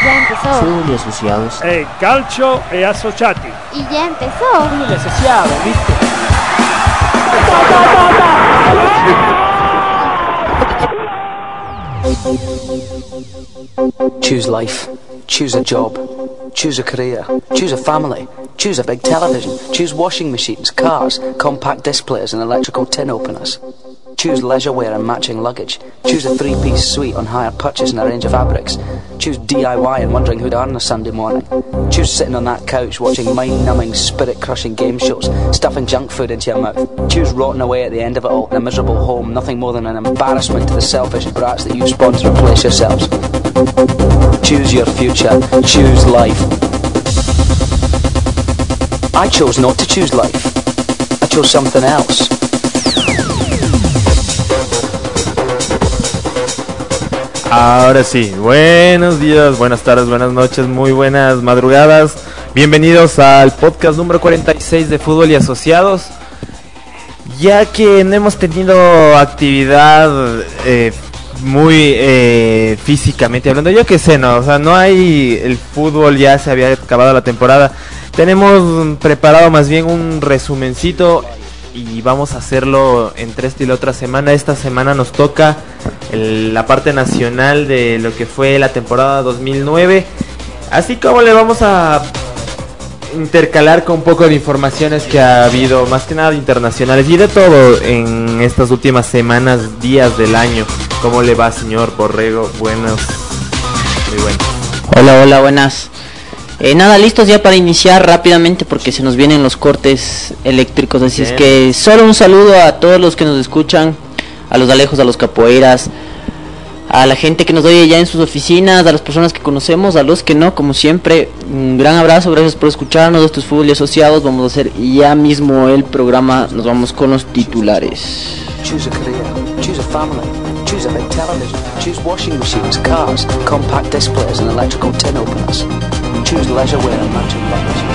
Ya empezó. Fútbol y asociados. Calcio e associati. Y ya empezó. Fútbol y asociados, ¿viste? Choose life. Choose a job. Choose a career. Choose a family. Choose a big television. Choose washing machines, cars, compact displays and electrical tin openers. Choose leisure wear and matching luggage. Choose a three-piece suite on hire purchase and a range of fabrics. Choose DIY and wondering who to earn on a Sunday morning. Choose sitting on that couch watching mind-numbing, spirit-crushing game shows, stuffing junk food into your mouth. Choose rotting away at the end of it all in a miserable home, nothing more than an embarrassment to the selfish brats that you spawn to replace yourselves. Choose your future. Choose life. I chose not to choose life. I chose something else. Ahora sí, buenos días, buenas tardes, buenas noches, muy buenas madrugadas. Bienvenidos al podcast número 46 de Fútbol y Asociados. Ya que no hemos tenido actividad muy físicamente hablando, yo que sé, no, o sea, no hay el fútbol, ya se había acabado la temporada. Tenemos preparado más bien un resumencito y vamos a hacerlo entre esta y la otra semana. Esta semana nos toca la parte nacional de lo que fue la temporada 2009, así como le vamos a intercalar con un poco de informaciones que ha habido, más que nada internacionales y de todo en estas últimas semanas, días del año. ¿Cómo le va, señor Borrego? Buenos, muy buenos. Hola, buenas. Nada, listos ya para iniciar rápidamente porque se nos vienen los cortes eléctricos, así bien. Es que solo un saludo a todos los que nos escuchan, a los Alejos, a los Capoeiras, a la gente que nos oye ya en sus oficinas, a las personas que conocemos, a los que no, como siempre, un gran abrazo, gracias por escucharnos. Esto es Fútbol y Asociados, vamos a hacer ya mismo el programa, nos vamos con los titulares. Choose a career, choose a family, choose a big television, choose washing machines, cars, compact displays and electrical tin openers. Choose leisure wear and matching luggage.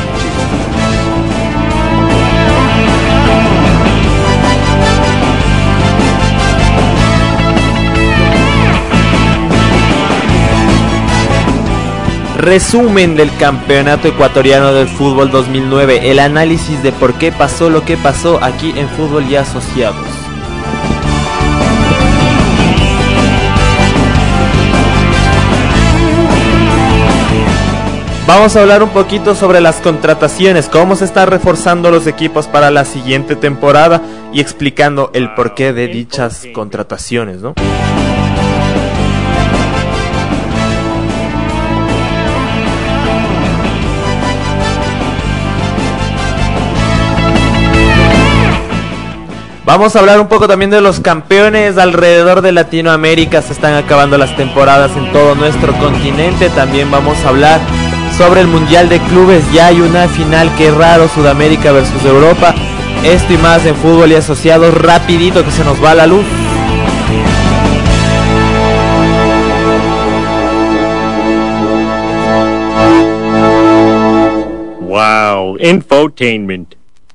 Resumen del Campeonato Ecuatoriano del Fútbol 2009, el análisis de por qué pasó lo que pasó aquí en Fútbol y Asociados. Vamos a hablar un poquito sobre las contrataciones, cómo se están reforzando los equipos para la siguiente temporada y explicando el porqué de dichas contrataciones, ¿no? Vamos a hablar un poco también de los campeones alrededor de Latinoamérica. Se están acabando las temporadas en todo nuestro continente. También vamos a hablar sobre el Mundial de Clubes. Ya hay una final, qué raro, Sudamérica versus Europa. Esto y más en Fútbol y Asociados, rapidito que se nos va la luz. Wow, infotainment.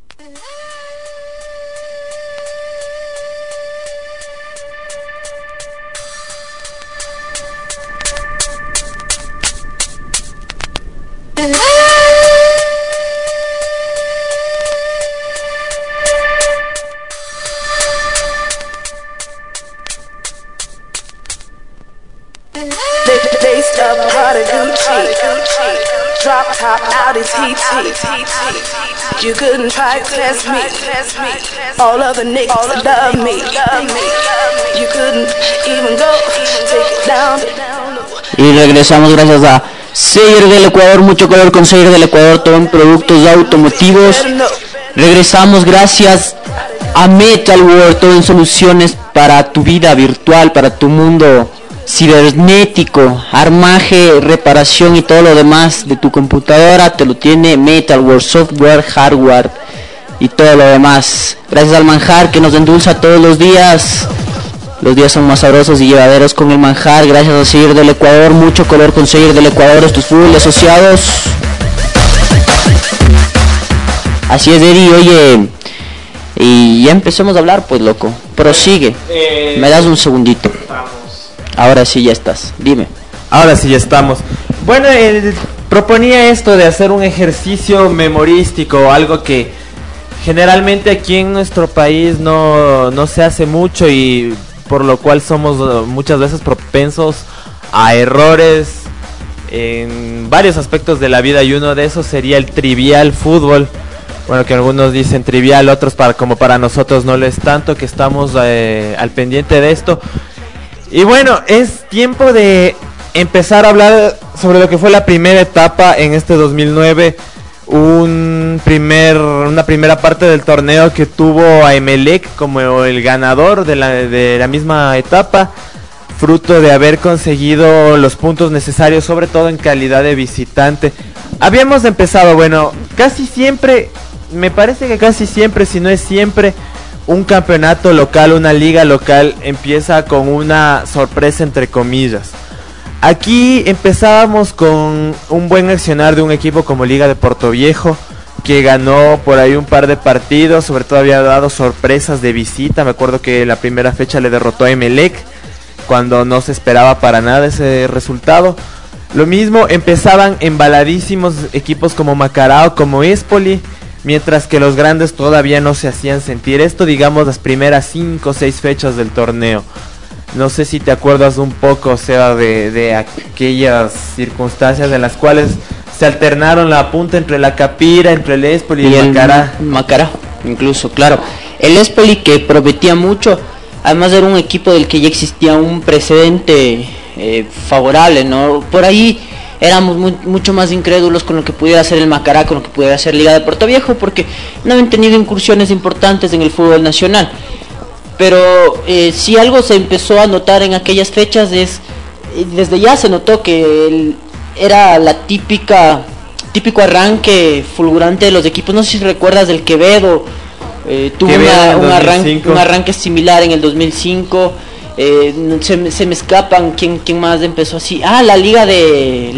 You couldn't try to test me. All other niggas love me. You couldn't even go take it down. Y regresamos gracias a Seyer del Ecuador, mucho color con Seyer del Ecuador, todo en productos automotivos. Regresamos gracias a Metal World, todo en soluciones para tu vida virtual, para tu mundo cibernético, armaje, reparación y todo lo demás de tu computadora te lo tiene Metal World, software, hardware y todo lo demás. Gracias al manjar que nos endulza todos los días. Los días son más sabrosos y llevaderos con el manjar. Gracias a Seyer del Ecuador, mucho color con Seyer del Ecuador. Estos Fútbol y Asociados. Así es, Eddie, oye, y ya empecemos a hablar, pues, loco. Prosigue. Me das un segundito. Ahora sí ya estás, dime. Ahora sí ya estamos. Bueno, proponía esto de hacer un ejercicio memorístico, algo que generalmente aquí en nuestro país no se hace mucho y por lo cual somos muchas veces propensos a errores en varios aspectos de la vida, y uno de esos sería el trivial fútbol. Bueno, que algunos dicen trivial, otros como para nosotros no lo es tanto, que estamos al pendiente de esto. Y bueno, es tiempo de empezar a hablar sobre lo que fue la primera etapa en este 2009. Una primera parte del torneo que tuvo a Emelec como el ganador de la misma etapa, fruto de haber conseguido los puntos necesarios, sobre todo en calidad de visitante. Habíamos empezado, bueno, casi siempre, me parece que casi siempre, si no es siempre, un campeonato local, una liga local empieza con una sorpresa entre comillas. Aquí empezábamos con un buen accionar de un equipo como Liga de Portoviejo, que ganó por ahí un par de partidos, sobre todo había dado sorpresas de visita. Me acuerdo que la primera fecha le derrotó a Emelec, cuando no se esperaba para nada ese resultado. Lo mismo, empezaban embaladísimos equipos como Macarao, como Espoli, mientras que los grandes todavía no se hacían sentir. Esto, digamos, las primeras 5 o 6 fechas del torneo. No sé si te acuerdas un poco, o sea, de aquellas circunstancias en las cuales se alternaron la punta entre la Capira, entre el Espoli y el Macará. Macará, incluso, claro. El Espoli, que prometía mucho, además era un equipo del que ya existía un precedente favorable, ¿no? Por ahí éramos mucho más incrédulos con lo que pudiera hacer el Macará, con lo que pudiera hacer Liga de Portoviejo, porque no habían tenido incursiones importantes en el fútbol nacional. Pero si algo se empezó a notar en aquellas fechas desde ya se notó que era la típico arranque fulgurante de los equipos. No sé si recuerdas del Quevedo, tuvo un arranque similar en el 2005. Se me escapan quién más empezó así. La Liga de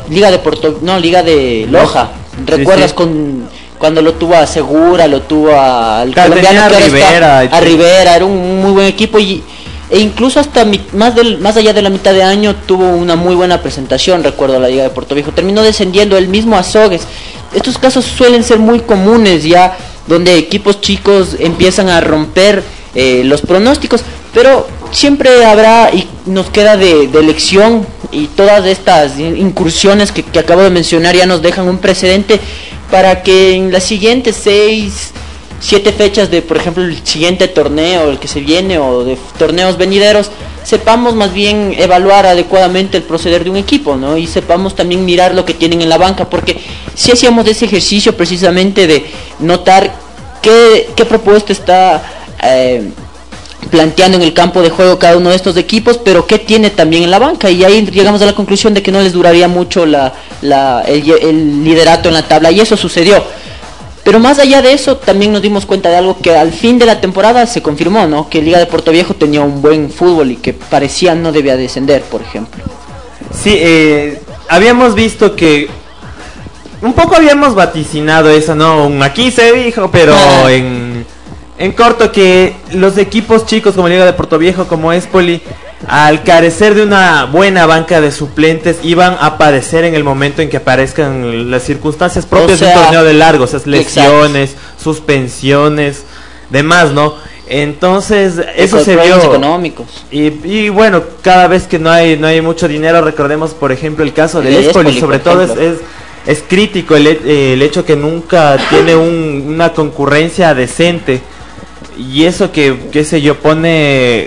Loja. ¿Recuerdas? Sí. Cuando lo tuvo a Segura, lo tuvo al colombiano a Rivera, era un muy buen equipo e incluso hasta más allá de la mitad de año tuvo una muy buena presentación. Recuerdo la Liga de Portoviejo, terminó descendiendo el mismo Azogues. Estos casos suelen ser muy comunes ya, donde equipos chicos empiezan a romper los pronósticos, pero siempre habrá y nos queda de lección, y todas estas incursiones que acabo de mencionar ya nos dejan un precedente para que en las siguientes 6, 7 fechas de, por ejemplo, el siguiente torneo, el que se viene, o de torneos venideros, sepamos más bien evaluar adecuadamente el proceder de un equipo, ¿no? Y sepamos también mirar lo que tienen en la banca, porque si hacíamos ese ejercicio precisamente de notar qué propuesta está planteando en el campo de juego cada uno de estos equipos, pero qué tiene también en la banca, y ahí llegamos a la conclusión de que no les duraría mucho el liderato en la tabla, y eso sucedió. Pero más allá de eso, también nos dimos cuenta de algo que al fin de la temporada se confirmó, ¿no? Que Liga de Portoviejo tenía un buen fútbol y que parecía no debía descender, por ejemplo. Sí, habíamos visto que un poco habíamos vaticinado eso, ¿no? Aquí se dijo, pero en corto, que los equipos chicos como Liga de Portoviejo, como Espoli, al carecer de una buena banca de suplentes, iban a padecer en el momento en que aparezcan las circunstancias propias de un torneo de largo, o sea, lesiones, suspensiones, demás, ¿no? Entonces, eso se vio. Económicos. Y bueno, cada vez que no hay mucho dinero, recordemos, por ejemplo, el caso del Espoli, sobre todo es crítico el hecho que nunca tiene una concurrencia decente. Y eso que qué sé yo, pone...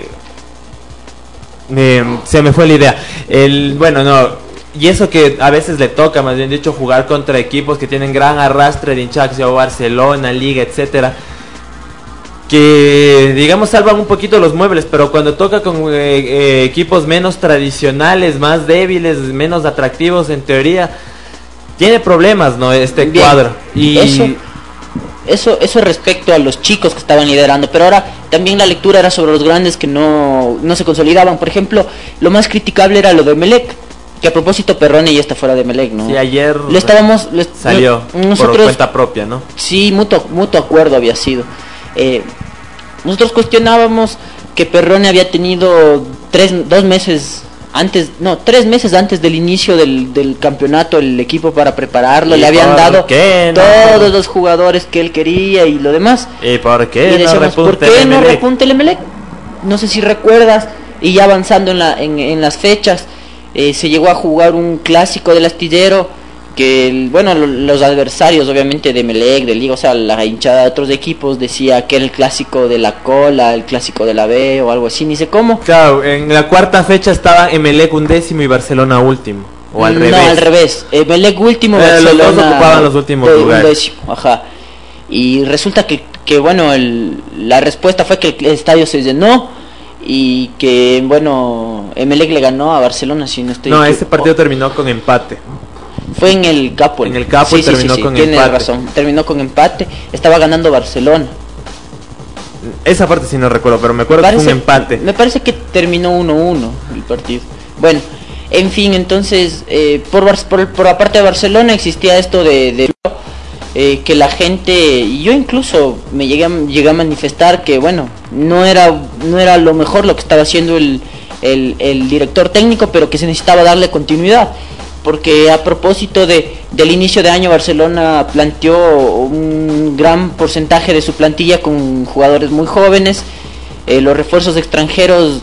se me fue la idea. Y eso que a veces le toca, más bien dicho, jugar contra equipos que tienen gran arrastre de hinchada, como Barcelona, Liga, etcétera, que digamos salvan un poquito los muebles, pero cuando toca con equipos menos tradicionales, más débiles, menos atractivos en teoría, tiene problemas, ¿no? Este bien, cuadro. Y eso respecto a los chicos que estaban liderando, pero ahora también la lectura era sobre los grandes que no se consolidaban. Por ejemplo, lo más criticable era lo de Emelec, que a propósito Perrone ya está fuera de Emelec, ¿no? Sí, ayer salió por cuenta propia, ¿no? Sí, mutuo acuerdo había sido. Nosotros cuestionábamos que Perrone había tenido 2 meses 3 meses antes del inicio del campeonato, el equipo para prepararlo, le habían dado todos los jugadores que él quería y lo demás. ¿Y por qué? Y decíamos, ¿por qué no repunte el Emelec? No sé si recuerdas, y ya avanzando en las fechas, se llegó a jugar un clásico del Astillero, que los adversarios obviamente de Emelec, de Liga, o sea, la hinchada de otros equipos decía que era el clásico de la cola, el clásico de la B o algo así, ni sé cómo. Claro, en la cuarta fecha estaba Emelec 11º y Barcelona último, o al revés. No, al revés, Emelec último, Barcelona los dos ocupaban los últimos lugares. 11º, ajá. Y resulta que la respuesta fue que el estadio se llenó y que Emelec le ganó a Barcelona, si no estoy equivocado. Ese partido terminó con empate. Fue en el Capo. En el Capo, sí, terminó con empate. Tienes razón, terminó con empate. Estaba ganando Barcelona. Esa parte sí no recuerdo, pero me acuerdo que fue un empate. Me parece que terminó 1-1 el partido. Bueno, en fin, entonces, por la parte de Barcelona existía esto de que la gente, y yo incluso me llegué a manifestar que no era lo mejor lo que estaba haciendo el director técnico, pero que se necesitaba darle continuidad. Porque a propósito del inicio de año, Barcelona planteó un gran porcentaje de su plantilla con jugadores muy jóvenes. Los refuerzos extranjeros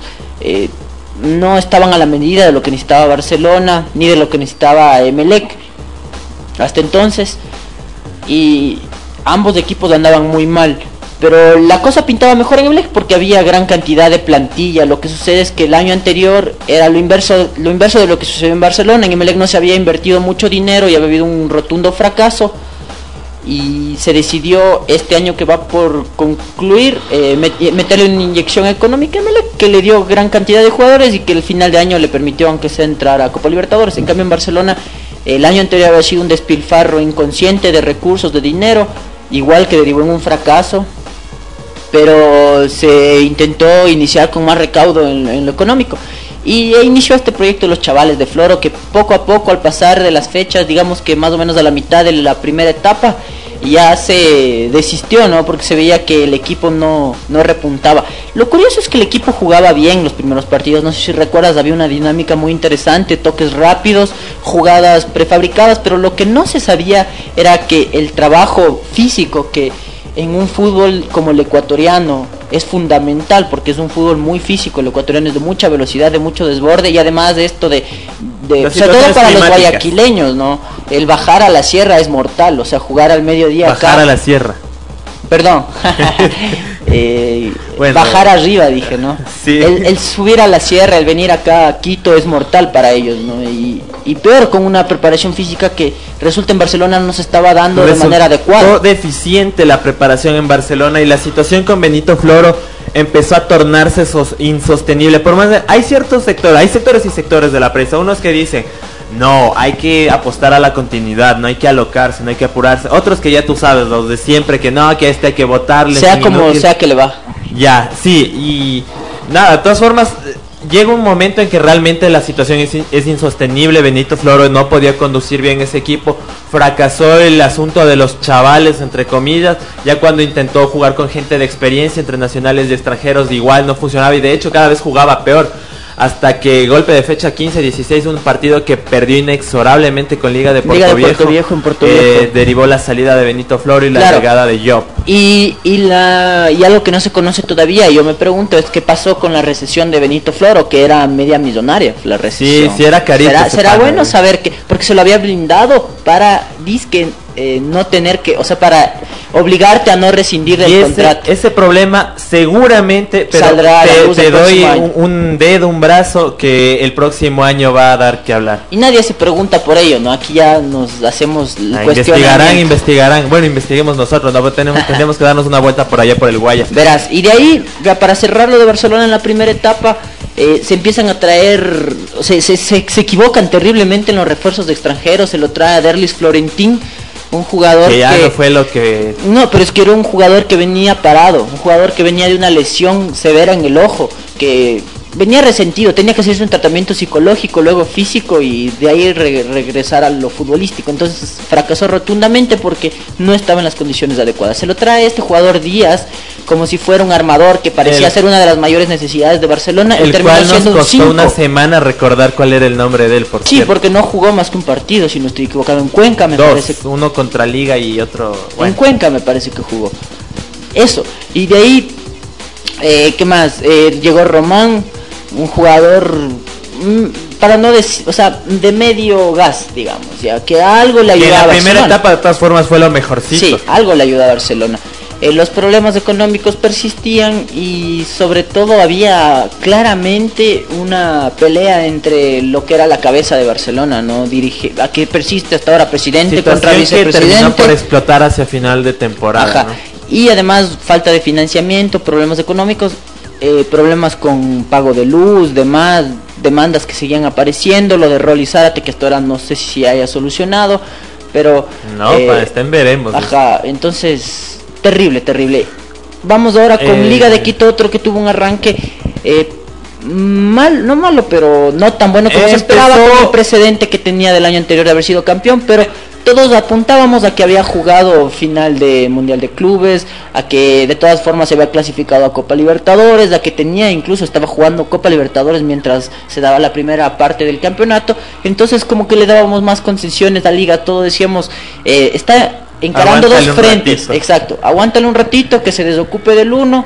no estaban a la medida de lo que necesitaba Barcelona, ni de lo que necesitaba Emelec hasta entonces, y ambos equipos andaban muy mal. Pero la cosa pintaba mejor en Emelec porque había gran cantidad de plantilla. Lo que sucede es que el año anterior era lo inverso de lo que sucedió en Barcelona. En Emelec no se había invertido mucho dinero y había habido un rotundo fracaso. Y se decidió este año que va por concluir meterle una inyección económica a Emelec, que le dio gran cantidad de jugadores y que el final de año le permitió aunque sea entrar a Copa Libertadores. En cambio en Barcelona el año anterior había sido un despilfarro inconsciente de recursos, de dinero, igual que derivó en un fracaso. Pero se intentó iniciar con más recaudo en lo económico y inició este proyecto de los chavales de Floro, que poco a poco, al pasar de las fechas, digamos que más o menos a la mitad de la primera etapa, ya se desistió, ¿no? Porque se veía que el equipo no repuntaba. Lo curioso es que el equipo jugaba bien los primeros partidos, no sé si recuerdas, había una dinámica muy interesante, toques rápidos, jugadas prefabricadas, pero lo que no se sabía era que el trabajo físico, que en un fútbol como el ecuatoriano es fundamental, porque es un fútbol muy físico, el ecuatoriano es de mucha velocidad, de mucho desborde, y además de esto sobre todo para los guayaquileños, ¿no? El bajar a la sierra es mortal, o sea, jugar al mediodía bajar a la sierra. Perdón. Bajar arriba, dije, ¿no? Sí. El subir a la sierra, el venir acá a Quito es mortal para ellos, ¿no? Y peor con una preparación física que resulta en Barcelona no se estaba dando de manera adecuada. Deficiente la preparación en Barcelona, y la situación con Benito Floro empezó a tornarse insostenible. Por más hay sectores y sectores de la prensa, unos que dicen no, hay que apostar a la continuidad, no hay que alocarse, no hay que apurarse. Otros que ya tú sabes, los de siempre, que no, que hay que votarle. Sea como sea que le va. Ya, sí, y nada, de todas formas, llega un momento en que realmente la situación es insostenible. Benito Floro no podía conducir bien ese equipo. Fracasó el asunto de los chavales, entre comillas. Ya cuando intentó jugar con gente de experiencia, entre nacionales y extranjeros, igual no funcionaba, y de hecho cada vez jugaba peor. Hasta que golpe de fecha 15-16, un partido que perdió inexorablemente con Liga de Puerto Viejo, derivó la salida de Benito Floro y la llegada de Job. Y algo que no se conoce todavía, yo me pregunto, es qué pasó con la recesión de Benito Floro, que era media millonaria la recesión. Sí, era carito. Será bueno saber que, porque se lo había blindado para no tener que, o sea, para obligarte a no rescindir del contrato. Ese problema seguramente, pero saldrá te doy un dedo, un brazo, que el próximo año va a dar que hablar. Y nadie se pregunta por ello, ¿no? Aquí ya nos hacemos investigarán. Bueno, investiguemos nosotros, ¿no? Tendríamos que darnos una vuelta por allá por el Guaya. Verás, y de ahí, ya para cerrar lo de Barcelona en la primera etapa, se empiezan a traer, se equivocan terriblemente en los refuerzos de extranjeros. Se lo trae a Derlis Florentín, un jugador que ya no fue lo que... No, pero es que era un jugador que venía parado, un jugador que venía de una lesión severa en el ojo, que venía resentido, tenía que hacerse un tratamiento psicológico, luego físico y de ahí regresar a lo futbolístico. Entonces fracasó rotundamente porque no estaba en las condiciones adecuadas. Se lo trae este jugador Díaz como si fuera un armador que parecía ser una de las mayores necesidades de Barcelona, y El terminó cual nos siendo un costó 5. una semana recordar cuál era el nombre de él, por Sí, cierto. porque no jugó más que un partido, si no estoy equivocado, en Cuenca me parece. Uno contra Liga y otro... En Bueno, Cuenca me parece que jugó. Eso, y de ahí, ¿qué más? Llegó Román, un jugador, para no decir, o sea, de medio gas, digamos, ya que algo le que en ayudaba la a primera Barcelona. etapa de todas formas fue lo mejorcito. Sí, algo le ayudaba a Barcelona. Los problemas económicos persistían y sobre todo había claramente una pelea entre lo que era la cabeza de Barcelona, ¿no? A que persiste hasta ahora, presidente contra Situación que terminó vicepresidente. por explotar hacia final de temporada. Ajá. ¿no? Y además falta de financiamiento, problemas económicos, problemas con pago de luz, demandas que seguían apareciendo, lo de Rolly Zárate que hasta ahora no sé si haya solucionado, pero No, está en veremos. ajá, entonces terrible. Vamos ahora con Liga de Quito, otro que tuvo un arranque no malo, pero no tan bueno como se esperaba, con el precedente que tenía del año anterior de haber sido campeón, pero todos apuntábamos a que había jugado final de Mundial de Clubes, a que de todas formas se había clasificado a Copa Libertadores, a que estaba jugando Copa Libertadores mientras se daba la primera parte del campeonato. Entonces como que le dábamos más concesiones a Liga, todos decíamos, está encarando Aguántale dos un frentes, ratito. exacto, aguántale un ratito, que se desocupe del uno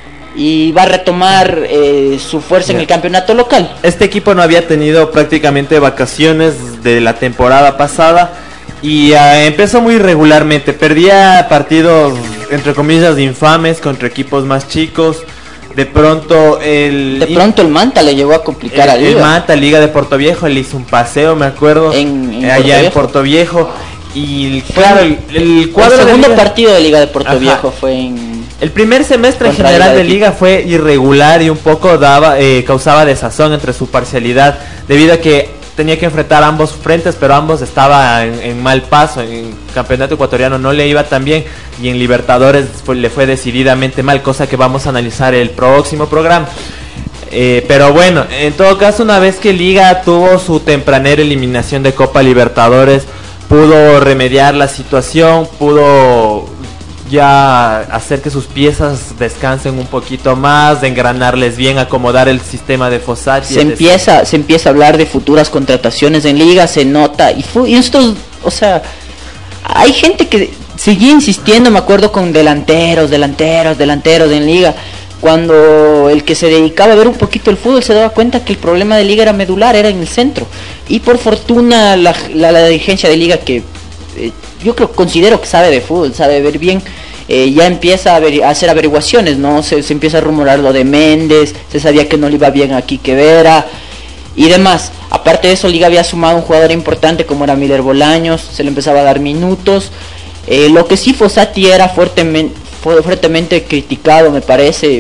y va a retomar su fuerza en el campeonato local. Este equipo no había tenido prácticamente vacaciones de la temporada pasada y empezó muy irregularmente. Perdía partidos entre comillas infames contra equipos más chicos. De pronto el Manta le llegó a complicar a Liga. El Manta, Liga de Portoviejo, le hizo un paseo, me acuerdo, allá en Portoviejo. Y claro, el cuadro el segundo de Liga, partido de Liga de Portoviejo fue en... El primer semestre en Contra general Liga de de Liga fue irregular y un poco causaba desazón entre su parcialidad, debido a que tenía que enfrentar ambos frentes, pero ambos estaban en mal paso. En campeonato ecuatoriano no le iba tan bien y en Libertadores le fue decididamente mal, cosa que vamos a analizar el próximo programa. Pero bueno, en todo caso, una vez que Liga tuvo su tempranera eliminación de Copa Libertadores, pudo remediar la situación, pudo ya hacer que sus piezas descansen un poquito más, de engranarles bien, acomodar el sistema de Fossati. Se empieza a hablar de futuras contrataciones en Liga, se nota, y estos, o sea, hay gente que seguía insistiendo, me acuerdo, con delanteros en Liga, cuando el que se dedicaba a ver un poquito el fútbol se daba cuenta que el problema de Liga era medular, era en el centro, y por fortuna la dirigencia de Liga, que considero que sabe de fútbol, sabe ver bien, ya empieza a hacer averiguaciones, ¿no? Se empieza a rumorar lo de Méndez, se sabía que no le iba bien a Quique Vera y demás. Aparte de eso, Liga había sumado un jugador importante como era Miller Bolaños, se le empezaba a dar minutos. Lo que sí, Fossati era fuertemente criticado, me parece.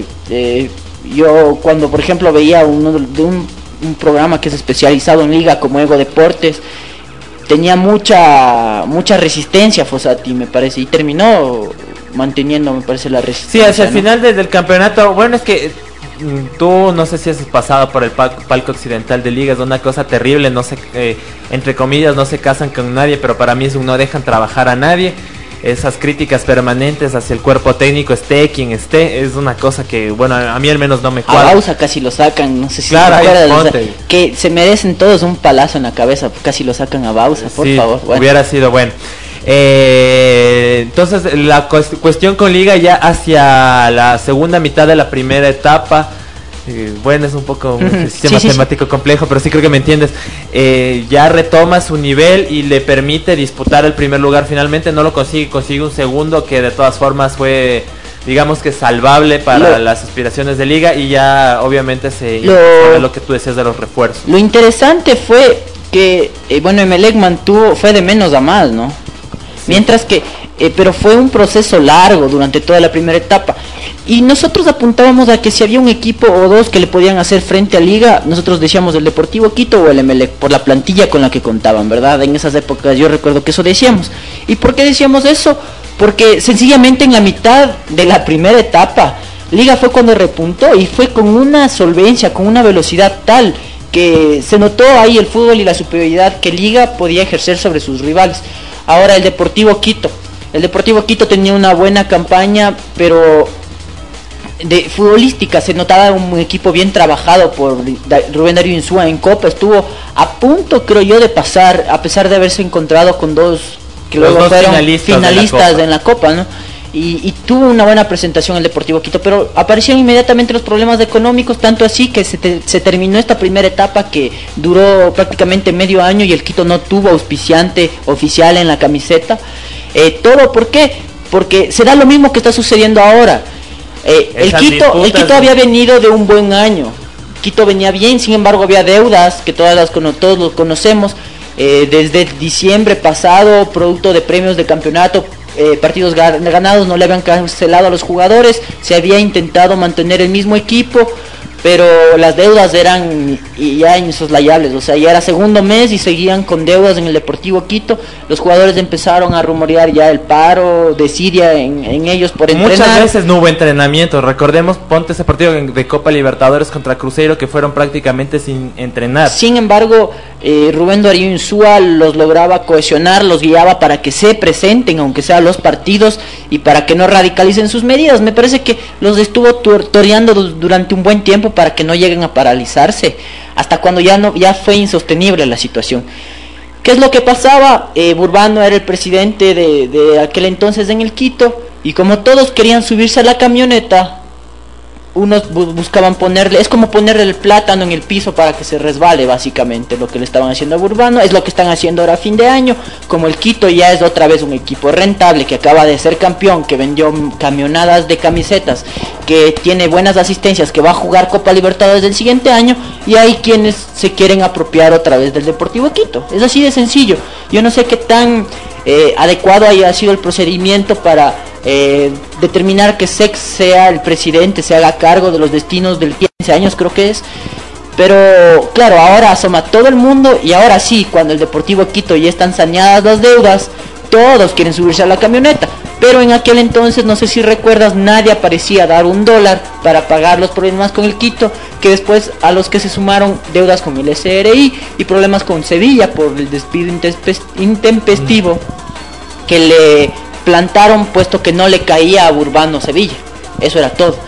Yo cuando, por ejemplo, veía un programa que es especializado en Liga como Ego Deportes, tenía mucha resistencia Fossati, me parece, y terminó manteniendo, me parece, la resistencia. Sí, hacia el final del campeonato. Bueno, es que tú no sé si has pasado por el palco occidental de Liga, es una cosa terrible, no sé, entre comillas, no se casan con nadie, pero para mí es no dejan trabajar a nadie. Esas críticas permanentes hacia el cuerpo técnico, esté quien esté, es una cosa que, bueno, a mí al menos no me cuadra. A Bausa casi lo sacan, no sé si claro, te acuerdas, ponte. que se merecen todos un palazo en la cabeza, casi lo sacan a Bausa, por favor. Bueno. Hubiera sido bueno. Entonces la cuestión con Liga ya hacia la segunda mitad de la primera etapa, bueno, es un poco un ejercicio matemático complejo, pero sí creo que me entiendes. Ya retoma su nivel y le permite disputar el primer lugar. Finalmente no lo consigue un segundo que de todas formas fue, digamos que salvable para las aspiraciones de Liga, y ya obviamente lo que tú decías de los refuerzos. Lo interesante fue que, Emelec fue de menos a más, ¿no? Sí. Mientras que, pero fue un proceso largo durante toda la primera etapa. Y nosotros apuntábamos a que si había un equipo o dos que le podían hacer frente a Liga, nosotros decíamos el Deportivo Quito o el Emelec, por la plantilla con la que contaban, ¿verdad? En esas épocas yo recuerdo que eso decíamos. ¿Y por qué decíamos eso? Porque sencillamente en la mitad de la primera etapa Liga fue cuando repuntó y fue con una solvencia, con una velocidad tal que se notó ahí el fútbol y la superioridad que Liga podía ejercer sobre sus rivales. Ahora el Deportivo Quito tenía una buena campaña, pero de futbolística se notaba un equipo bien trabajado por Rubén Darío Insúa en Copa. Estuvo a punto, creo yo, de pasar, a pesar de haberse encontrado con dos que luego fueron finalistas en la Copa, ¿no? Y tuvo una buena presentación el Deportivo Quito, pero aparecieron inmediatamente los problemas económicos, tanto así que se terminó esta primera etapa que duró prácticamente medio año y el Quito no tuvo auspiciante oficial en la camiseta. ¿Todo por qué? Porque se da lo mismo que está sucediendo ahora. El Quito había venido de un buen año. Quito venía bien, sin embargo había deudas que todos los conocemos. Desde diciembre pasado, producto de premios de campeonato, partidos ganados, no le habían cancelado a los jugadores, se había intentado mantener el mismo equipo, pero las deudas eran ya insoslayables, o sea, ya era segundo mes y seguían con deudas en el Deportivo Quito. Los jugadores empezaron a rumorear ya el paro de Siria en ellos por entrenar. Muchas veces no hubo entrenamiento, recordemos, ponte ese partido de Copa Libertadores contra Cruzeiro que fueron prácticamente sin entrenar. Sin embargo, Rubén Darío Insúa los lograba cohesionar, los guiaba para que se presenten, aunque sea los partidos, y para que no radicalicen sus medidas. Me parece que los estuvo toreando durante un buen tiempo para que no lleguen a paralizarse, hasta cuando ya fue insostenible la situación. ¿Qué es lo que pasaba? Burbano era el presidente de aquel entonces en el Quito, y como todos querían subirse a la camioneta, unos buscaban ponerle, es como ponerle el plátano en el piso para que se resbale, básicamente lo que le estaban haciendo a Burbano. Es lo que están haciendo ahora a fin de año. Como el Quito ya es otra vez un equipo rentable, que acaba de ser campeón, que vendió camionadas de camisetas, que tiene buenas asistencias, que va a jugar Copa Libertadores del siguiente año, y hay quienes se quieren apropiar otra vez del Deportivo Quito. Es así de sencillo. Yo no sé qué tan adecuado haya sido el procedimiento para determinar que Sex sea el presidente, se haga cargo de los destinos del 15 años, creo que es. Pero claro, ahora asoma todo el mundo, y ahora sí, cuando el Deportivo Quito ya están saneadas las deudas, todos quieren subirse a la camioneta. Pero en aquel entonces, no sé si recuerdas, nadie aparecía dar $1 para pagar los problemas con el Quito, que después a los que se sumaron deudas con el SRI y problemas con Sevilla por el despido intempestivo que le plantaron, puesto que no le caía a Burbano Sevilla. Eso era todo.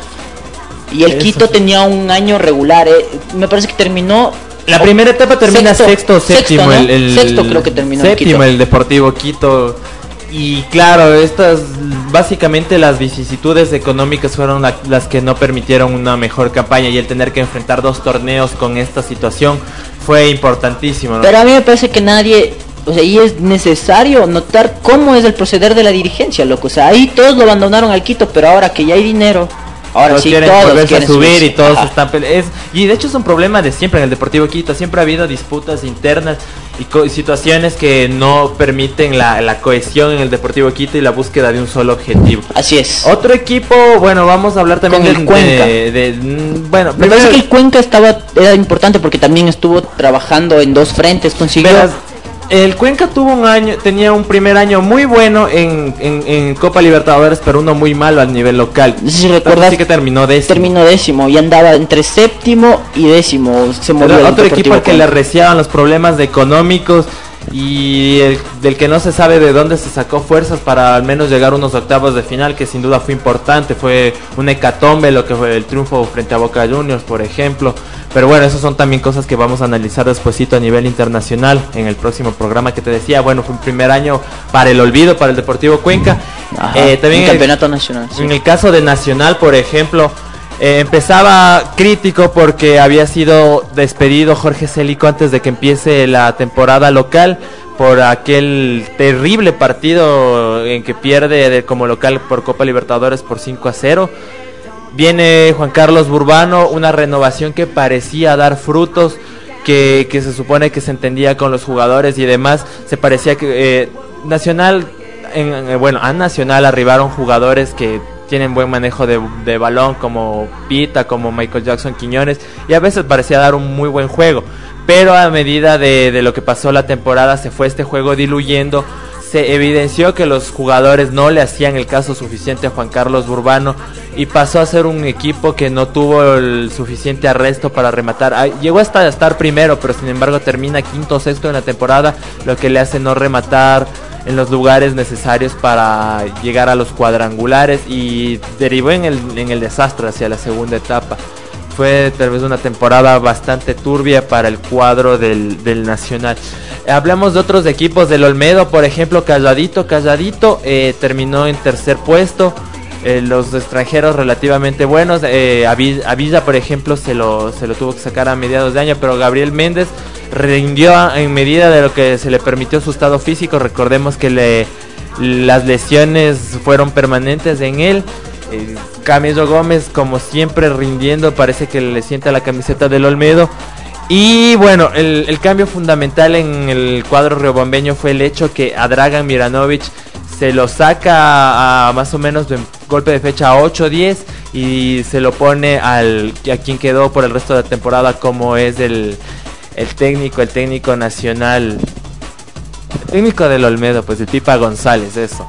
Y el Quito tenía un año regular, me parece que terminó... La primera etapa termina sexto, séptimo, ¿no? el Sexto creo que terminó séptimo el Deportivo Quito. Y claro, estas básicamente las vicisitudes económicas fueron las que no permitieron una mejor campaña, y el tener que enfrentar 2 torneos con esta situación fue importantísimo, ¿no? Pero a mí me parece que nadie... O sea, y es necesario notar cómo es el proceder de la dirigencia, loco. O sea, ahí todos lo abandonaron al Quito, pero ahora que ya hay dinero, ahora todos sí quieren todos volverse quieren a subir subirse. Y todos Ajá. están y de hecho es un problema de siempre en el Deportivo Quito. Siempre ha habido disputas internas y situaciones que no permiten la cohesión en el Deportivo Quito y la búsqueda de un solo objetivo. Así es. Otro equipo, bueno, vamos a hablar también Con el Cuenca. Bueno, Me parece que el Cuenca era importante porque también estuvo trabajando en 2 frentes, consiguió... Verás, el Cuenca tenía un primer año muy bueno en Copa Libertadores, pero uno muy malo al nivel local. No sé si recuerdas, sí que terminó décimo y andaba entre 7º y 10º. Se movió. Era el otro Deportivo equipo al que le Cuenca. arreciaban los problemas económicos y del que no se sabe de dónde se sacó fuerzas para al menos llegar a unos octavos de final, que sin duda fue importante. Fue un hecatombe lo que fue el triunfo frente a Boca Juniors, por ejemplo. Pero bueno, esas son también cosas que vamos a analizar despuesito a nivel internacional en el próximo programa que te decía. Bueno, fue un primer año para el olvido para el Deportivo Cuenca. Ajá, También un campeonato nacional. Sí. En el caso de Nacional, por ejemplo, empezaba crítico porque había sido despedido Jorge Celico antes de que empiece la temporada local por aquel terrible partido en que pierde como local por Copa Libertadores por 5-0. Viene Juan Carlos Burbano, una renovación que parecía dar frutos, que se supone que se entendía con los jugadores y demás. Se parecía que Nacional, a Nacional arribaron jugadores que tienen buen manejo de balón, como Pita, como Michael Jackson Quiñones, y a veces parecía dar un muy buen juego. Pero a medida de lo que pasó la temporada, se fue este juego diluyendo. Se evidenció que los jugadores no le hacían el caso suficiente a Juan Carlos Burbano y pasó a ser un equipo que no tuvo el suficiente arresto para rematar. Llegó hasta estar primero, pero sin embargo termina quinto o sexto en la temporada, lo que le hace no rematar en los lugares necesarios para llegar a los cuadrangulares, y derivó en el desastre hacia la segunda etapa. Fue tal vez una temporada bastante turbia para el cuadro del Nacional. Hablamos de otros equipos del Olmedo, por ejemplo Calladito terminó en tercer puesto. Los extranjeros relativamente buenos, a Villa por ejemplo se lo tuvo que sacar a mediados de año, pero Gabriel Méndez rindió en medida de lo que se le permitió su estado físico. Recordemos que las lesiones fueron permanentes en él. Camilo Gómez, como siempre, rindiendo, parece que le sienta la camiseta del Olmedo. Y bueno, el cambio fundamental en el cuadro riobambeño fue el hecho que a Dragan Miranovic se lo saca a más o menos de golpe de fecha 8-10 y se lo pone a quien quedó por el resto de la temporada, como es el técnico nacional, el técnico del Olmedo, pues el Pipa González, eso.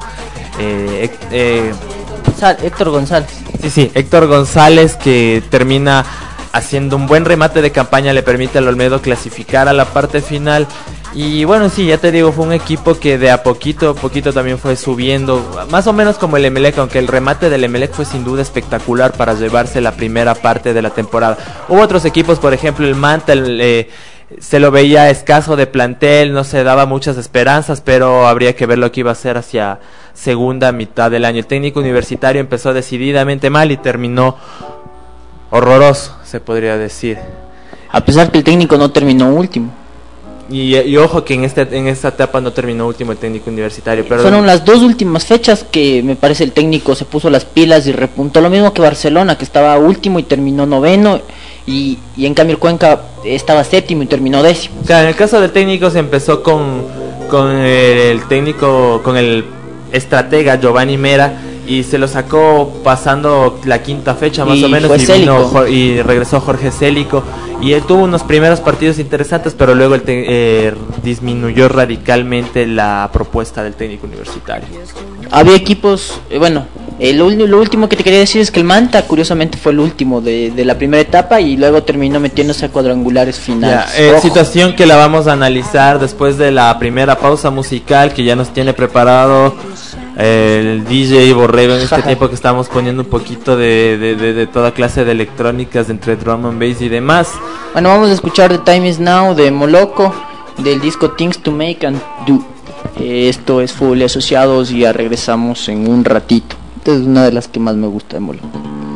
Héctor González. Sí, Héctor González, que termina haciendo un buen remate de campaña, le permite al Olmedo clasificar a la parte final. Y bueno, sí, ya te digo, fue un equipo que de a poquito también fue subiendo, más o menos como el Emelec, aunque el remate del Emelec fue sin duda espectacular para llevarse la primera parte de la temporada. Hubo otros equipos, por ejemplo el Manta, se lo veía escaso de plantel, no se daba muchas esperanzas, pero habría que ver lo que iba a hacer hacia segunda mitad del año. El técnico universitario empezó decididamente mal y terminó horroroso, se podría decir. A pesar que el técnico no terminó último. Y ojo que en esta etapa no terminó último el técnico universitario. Pero fueron las dos últimas fechas que me parece el técnico se puso las pilas y repuntó. Lo mismo que Barcelona, que estaba último y terminó noveno. Y en cambio el Cuenca estaba séptimo y terminó décimo. Claro, en el caso del técnico se empezó con el técnico, con el estratega Giovanni Mera, y se lo sacó pasando la quinta fecha más o menos, y regresó Jorge Célico, y él tuvo unos primeros partidos interesantes, pero luego disminuyó radicalmente la propuesta del técnico universitario. Había equipos, lo último que te quería decir es que el Manta curiosamente fue el último de la primera etapa y luego terminó metiéndose a cuadrangulares finales. Situación que la vamos a analizar después de la primera pausa musical que ya nos tiene preparado el DJ Borrego en este tiempo, que estamos poniendo un poquito de toda clase de electrónicas entre drum and bass y demás. Bueno, vamos a escuchar The Time Is Now de Moloco, del disco Things to Make and Do. Esto es Full Asociados y ya regresamos en un ratito. Esta es una de las que más me gusta de Moloco.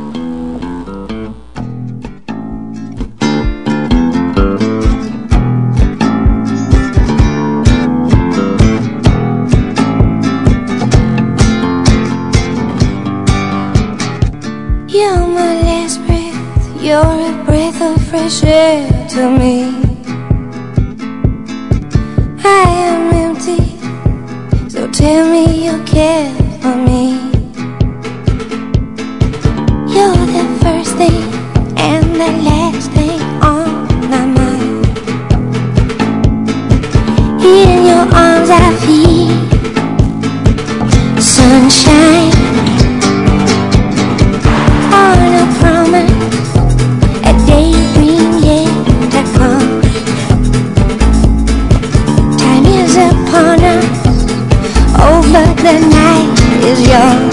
You're my last breath, you're a breath of fresh air to me. I am empty, so tell me you care for me. You're the first thing and the last thing on my mind. In your arms I feel sunshine. On a promise, a daydream yet to come. Time is upon us, oh but the night is young.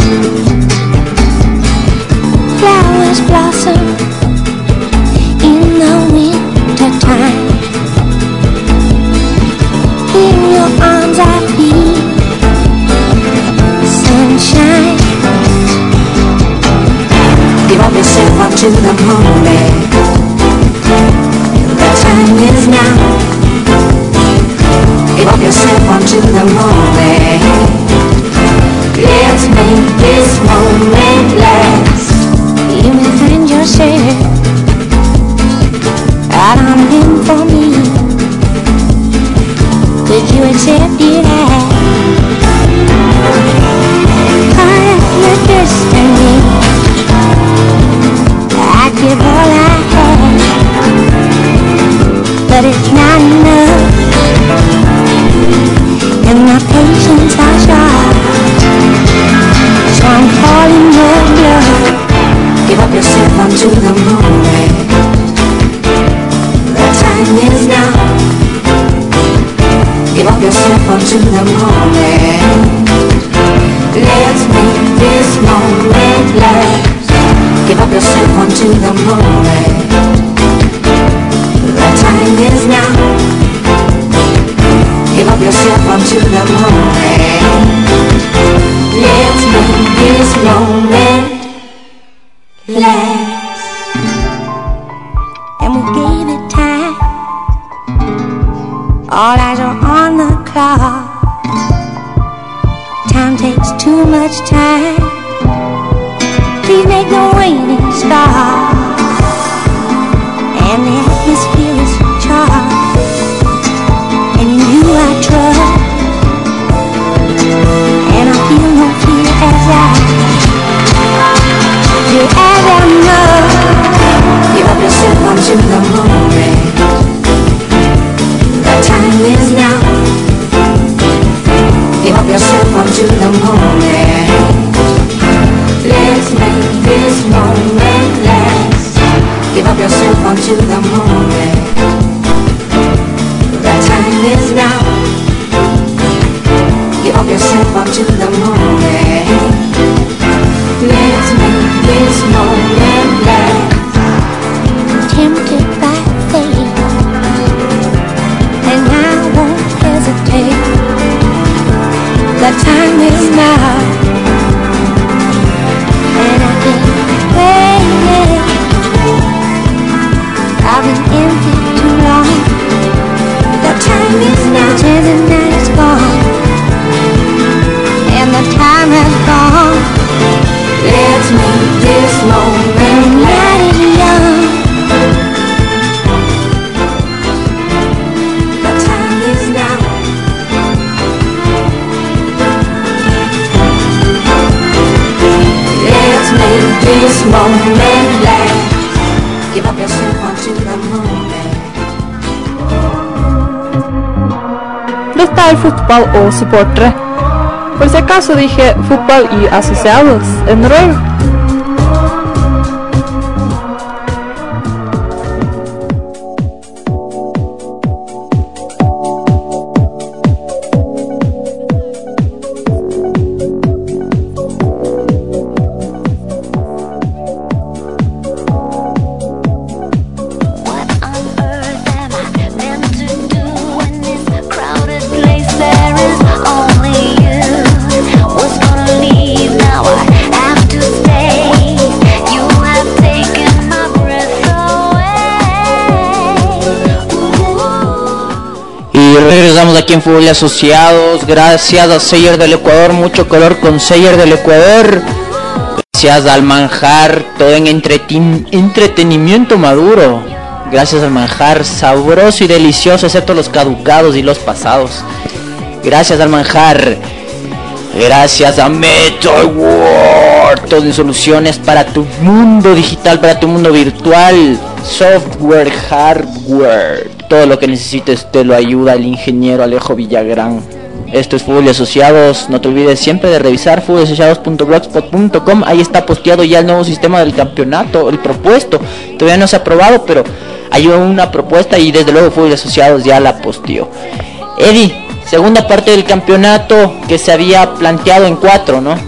Flowers blossom in the winter time. In your arms I feel sunshine. Give up yourself up to the moment. The time is now. Give up yourself up to the moment. Let's make this moment last. You may find yourself out on a limb for me. Could you accept it as part of your destiny? I'd give all I have, but it's not enough, and my patience are short, so I'm calling your bluff. onto the moment. Let's make this moment last. Give up yourself onto the moment. The time is now. Give up yourself onto the moment. Let's make this moment last. And we gave it time. All eyes are on the clock. Time takes too much time. Please make the waiting stop. And the atmosphere is charged. And in you I trust. And I feel no fear as I do as I must. Give up yourself onto the moment. The time is now. Give up yourself onto the moment. Let's make this moment last. Give up yourself onto the moment. The time is now. Give up yourself onto the moment. Let's make this moment last. Tempted by fate, and I won't hesitate. The time is now, and I can't wait. I've been empty too long. The time is now, and the night is gone, and the time has gone. Let's make this moment last. The night is young. The time is now. Let's make this moment last. Give up yourself onto the moment. Detta är fotboll och supportare. Por si acaso dije fútbol y asociados en noruego. Regresamos aquí en Fútbol y Asociados. Gracias a Seyer del Ecuador, mucho color con Seyer del Ecuador. Gracias al manjar, todo en entretenimiento maduro. Gracias al manjar sabroso y delicioso, excepto los caducados y los pasados. Gracias al manjar. Gracias a Metal World, todo en soluciones para tu mundo digital, para tu mundo virtual. Software, hardware, todo lo que necesites te lo ayuda el ingeniero Alejo Villagrán. Esto es Fútbol y Asociados. No te olvides siempre de revisar futbolasociados.blogspot.com. Ahí está posteado ya el nuevo sistema del campeonato, el propuesto. Todavía no se ha aprobado, pero hay una propuesta y desde luego Fútbol y Asociados ya la posteó. Eddie, segunda parte del campeonato que se había planteado en 4, ¿no?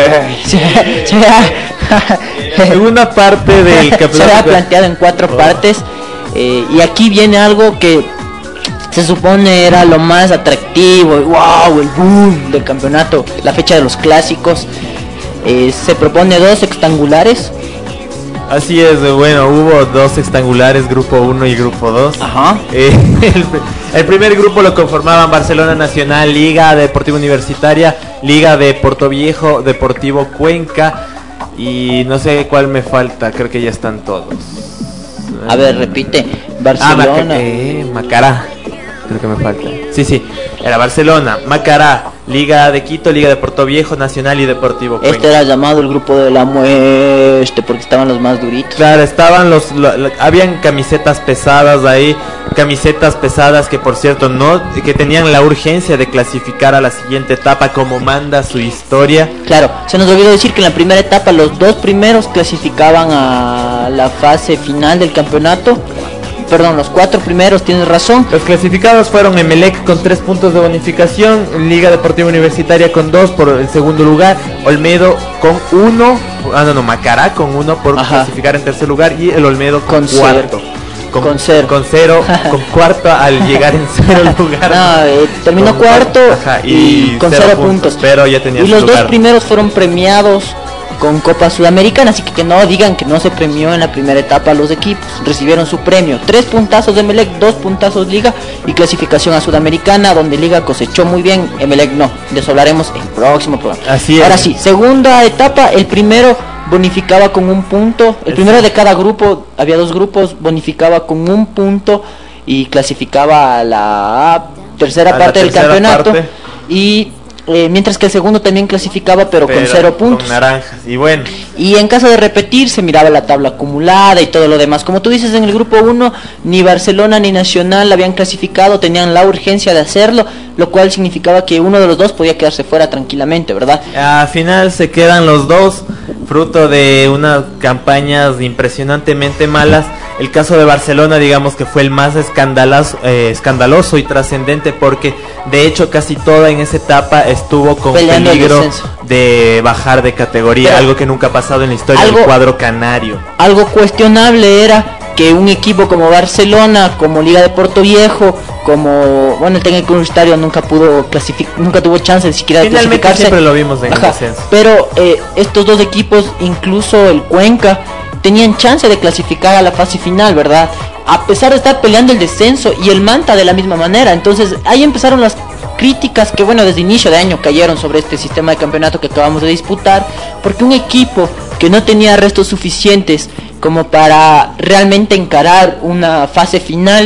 Segunda parte del campeonato se había planteado en 4 partes. Y aquí viene algo que se supone era lo más atractivo, wow, el boom del campeonato, la fecha de los clásicos. Se propone 2 sextangulares. Así es, bueno, hubo 2 sextangulares, grupo 1 y grupo 2. Ajá. El primer grupo lo conformaban Barcelona Nacional, Liga Deportiva Universitaria, Liga de Portoviejo, Deportivo Cuenca y no sé cuál me falta, creo que ya están todos. A ver, repite. Barcelona. Macará. Creo que me falta. Sí, era Barcelona, Macará, Liga de Quito, Liga de Portoviejo, Nacional y Deportivo Cuenca. Este era llamado el grupo de la muerte porque estaban los más duritos. Claro, estaban habían camisetas pesadas ahí, camisetas pesadas que por cierto que tenían la urgencia de clasificar a la siguiente etapa como manda su historia. Claro, se nos olvidó decir que en la primera etapa los 2 primeros clasificaban a la fase final del campeonato los 4 primeros, tienes razón. Los clasificados fueron Emelec con 3 puntos de bonificación, Liga Deportiva Universitaria con 2 por el segundo lugar, Olmedo con 1, Macará con 1 por clasificar en tercer lugar y el Olmedo con 4. Con 0, con cuarto al llegar en 0 lugar. Terminó cuarto y con 0 puntos. Pero ya tenía. Y los 2 primeros fueron premiados con Copa Sudamericana, así que no digan que no se premió en la primera etapa. Los equipos recibieron su premio: 3 puntazos de Emelec, 2 puntazos Liga y clasificación a Sudamericana, donde Liga cosechó muy bien, Emelec no. De eso hablaremos en el próximo programa. Así es. Ahora sí, segunda etapa, el primero bonificaba con 1 punto, el primero de cada grupo, había 2 grupos, bonificaba con 1 punto y clasificaba a la tercera parte del campeonato. Y mientras que el segundo también clasificaba, pero con 0 puntos. Con naranjas, y bueno. Y en caso de repetir, se miraba la tabla acumulada y todo lo demás. Como tú dices, en el grupo 1, ni Barcelona ni Nacional habían clasificado, tenían la urgencia de hacerlo, lo cual significaba que uno de los dos podía quedarse fuera tranquilamente, ¿verdad? Al final se quedan los dos, fruto de unas campañas impresionantemente malas. El caso de Barcelona, digamos que fue el más escandaloso y trascendente, porque de hecho casi toda en esa etapa estuvo con peligro de bajar de categoría. Pero algo que nunca ha pasado en la historia del cuadro canario. Algo cuestionable era que un equipo como Barcelona, como Liga de Puerto Viejo, como el técnico universitario nunca tuvo chance de siquiera de clasificarse. Siempre lo vimos en el descenso. Pero estos dos equipos, incluso el Cuenca, tenían chance de clasificar a la fase final, ¿verdad? A pesar de estar peleando el descenso, y el Manta de la misma manera. Entonces ahí empezaron las críticas que desde inicio de año cayeron sobre este sistema de campeonato que acabamos de disputar, porque un equipo que no tenía restos suficientes como para realmente encarar una fase final,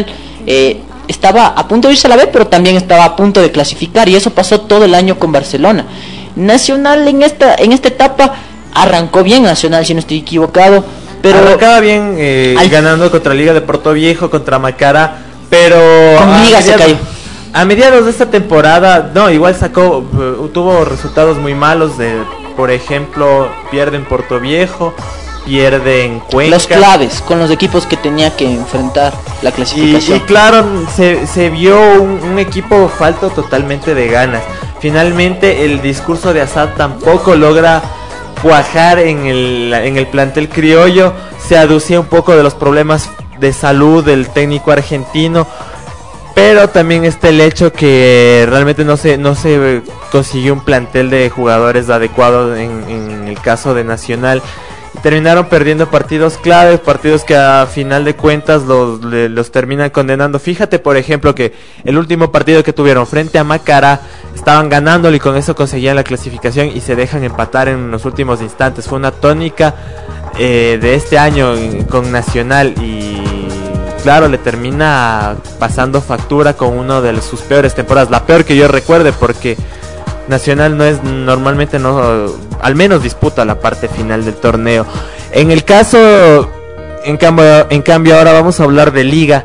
estaba a punto de irse a la B, pero también estaba a punto de clasificar, y eso pasó todo el año con Barcelona. Nacional en esta etapa arrancó bien, Nacional, si no estoy equivocado, pero arrancaba bien, ganando contra Liga de Puerto Viejo, contra Macará, pero con Liga se cayó. A mediados de esta temporada, igual tuvo resultados muy malos. Por ejemplo, pierde en Puerto Viejo, pierde en Cuenca. Los claves con los equipos que tenía que enfrentar la clasificación. Y claro, se vio un equipo falto totalmente de ganas. Finalmente el discurso de Assad tampoco logra cuajar en el plantel criollo. Se aducía un poco de los problemas de salud del técnico argentino, pero también está el hecho que realmente no se consiguió un plantel de jugadores adecuado en el caso de Nacional. Terminaron perdiendo partidos claves, partidos que a final de cuentas los terminan condenando. Fíjate, por ejemplo, que el último partido que tuvieron frente a Macará, estaban ganándolo y con eso conseguían la clasificación, y se dejan empatar en los últimos instantes. Fue una tónica de este año con Nacional, y claro, le termina pasando factura con uno de sus peores temporadas, la peor que yo recuerde, porque Nacional normalmente al menos disputa la parte final del torneo. En cambio ahora vamos a hablar de Liga,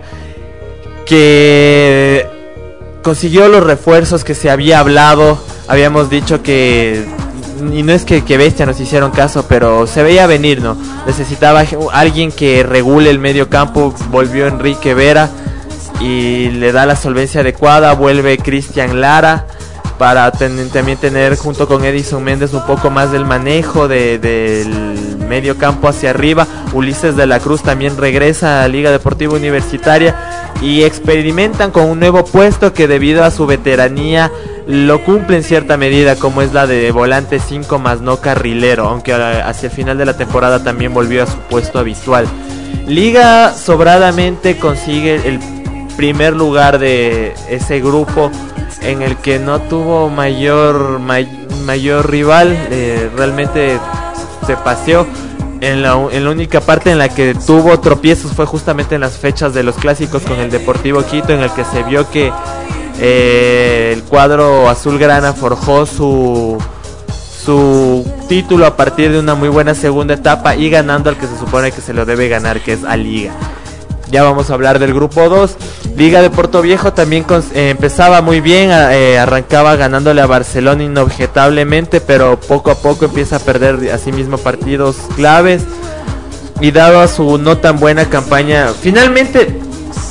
que consiguió los refuerzos que se había hablado. Habíamos dicho que, y no es que bestia nos hicieron caso, pero se veía venir, ¿no? Necesitaba alguien que regule el medio campo. Volvió Enrique Vera y le da la solvencia adecuada. Vuelve Cristian Lara para también tener junto con Edison Méndez un poco más del manejo del medio campo hacia arriba. Ulises de la Cruz también regresa a Liga Deportiva Universitaria y experimentan con un nuevo puesto que, debido a su veteranía, lo cumple en cierta medida, como es la de volante 5 más no carrilero, aunque hacia el final de la temporada también volvió a su puesto habitual. Liga sobradamente consigue el primer lugar de ese grupo, en el que no tuvo mayor rival. Realmente se paseó. En la única parte en la que tuvo tropiezos fue justamente en las fechas de los clásicos con el Deportivo Quito, en el que se vio que el cuadro azulgrana forjó su título a partir de una muy buena segunda etapa y ganando al que se supone que se lo debe ganar, que es a Liga. Ya vamos a hablar del grupo 2. Liga de Puerto Viejo también empezaba muy bien, arrancaba ganándole a Barcelona inobjetablemente, pero poco a poco empieza a perder asimismo partidos claves, y dado a su no tan buena campaña, finalmente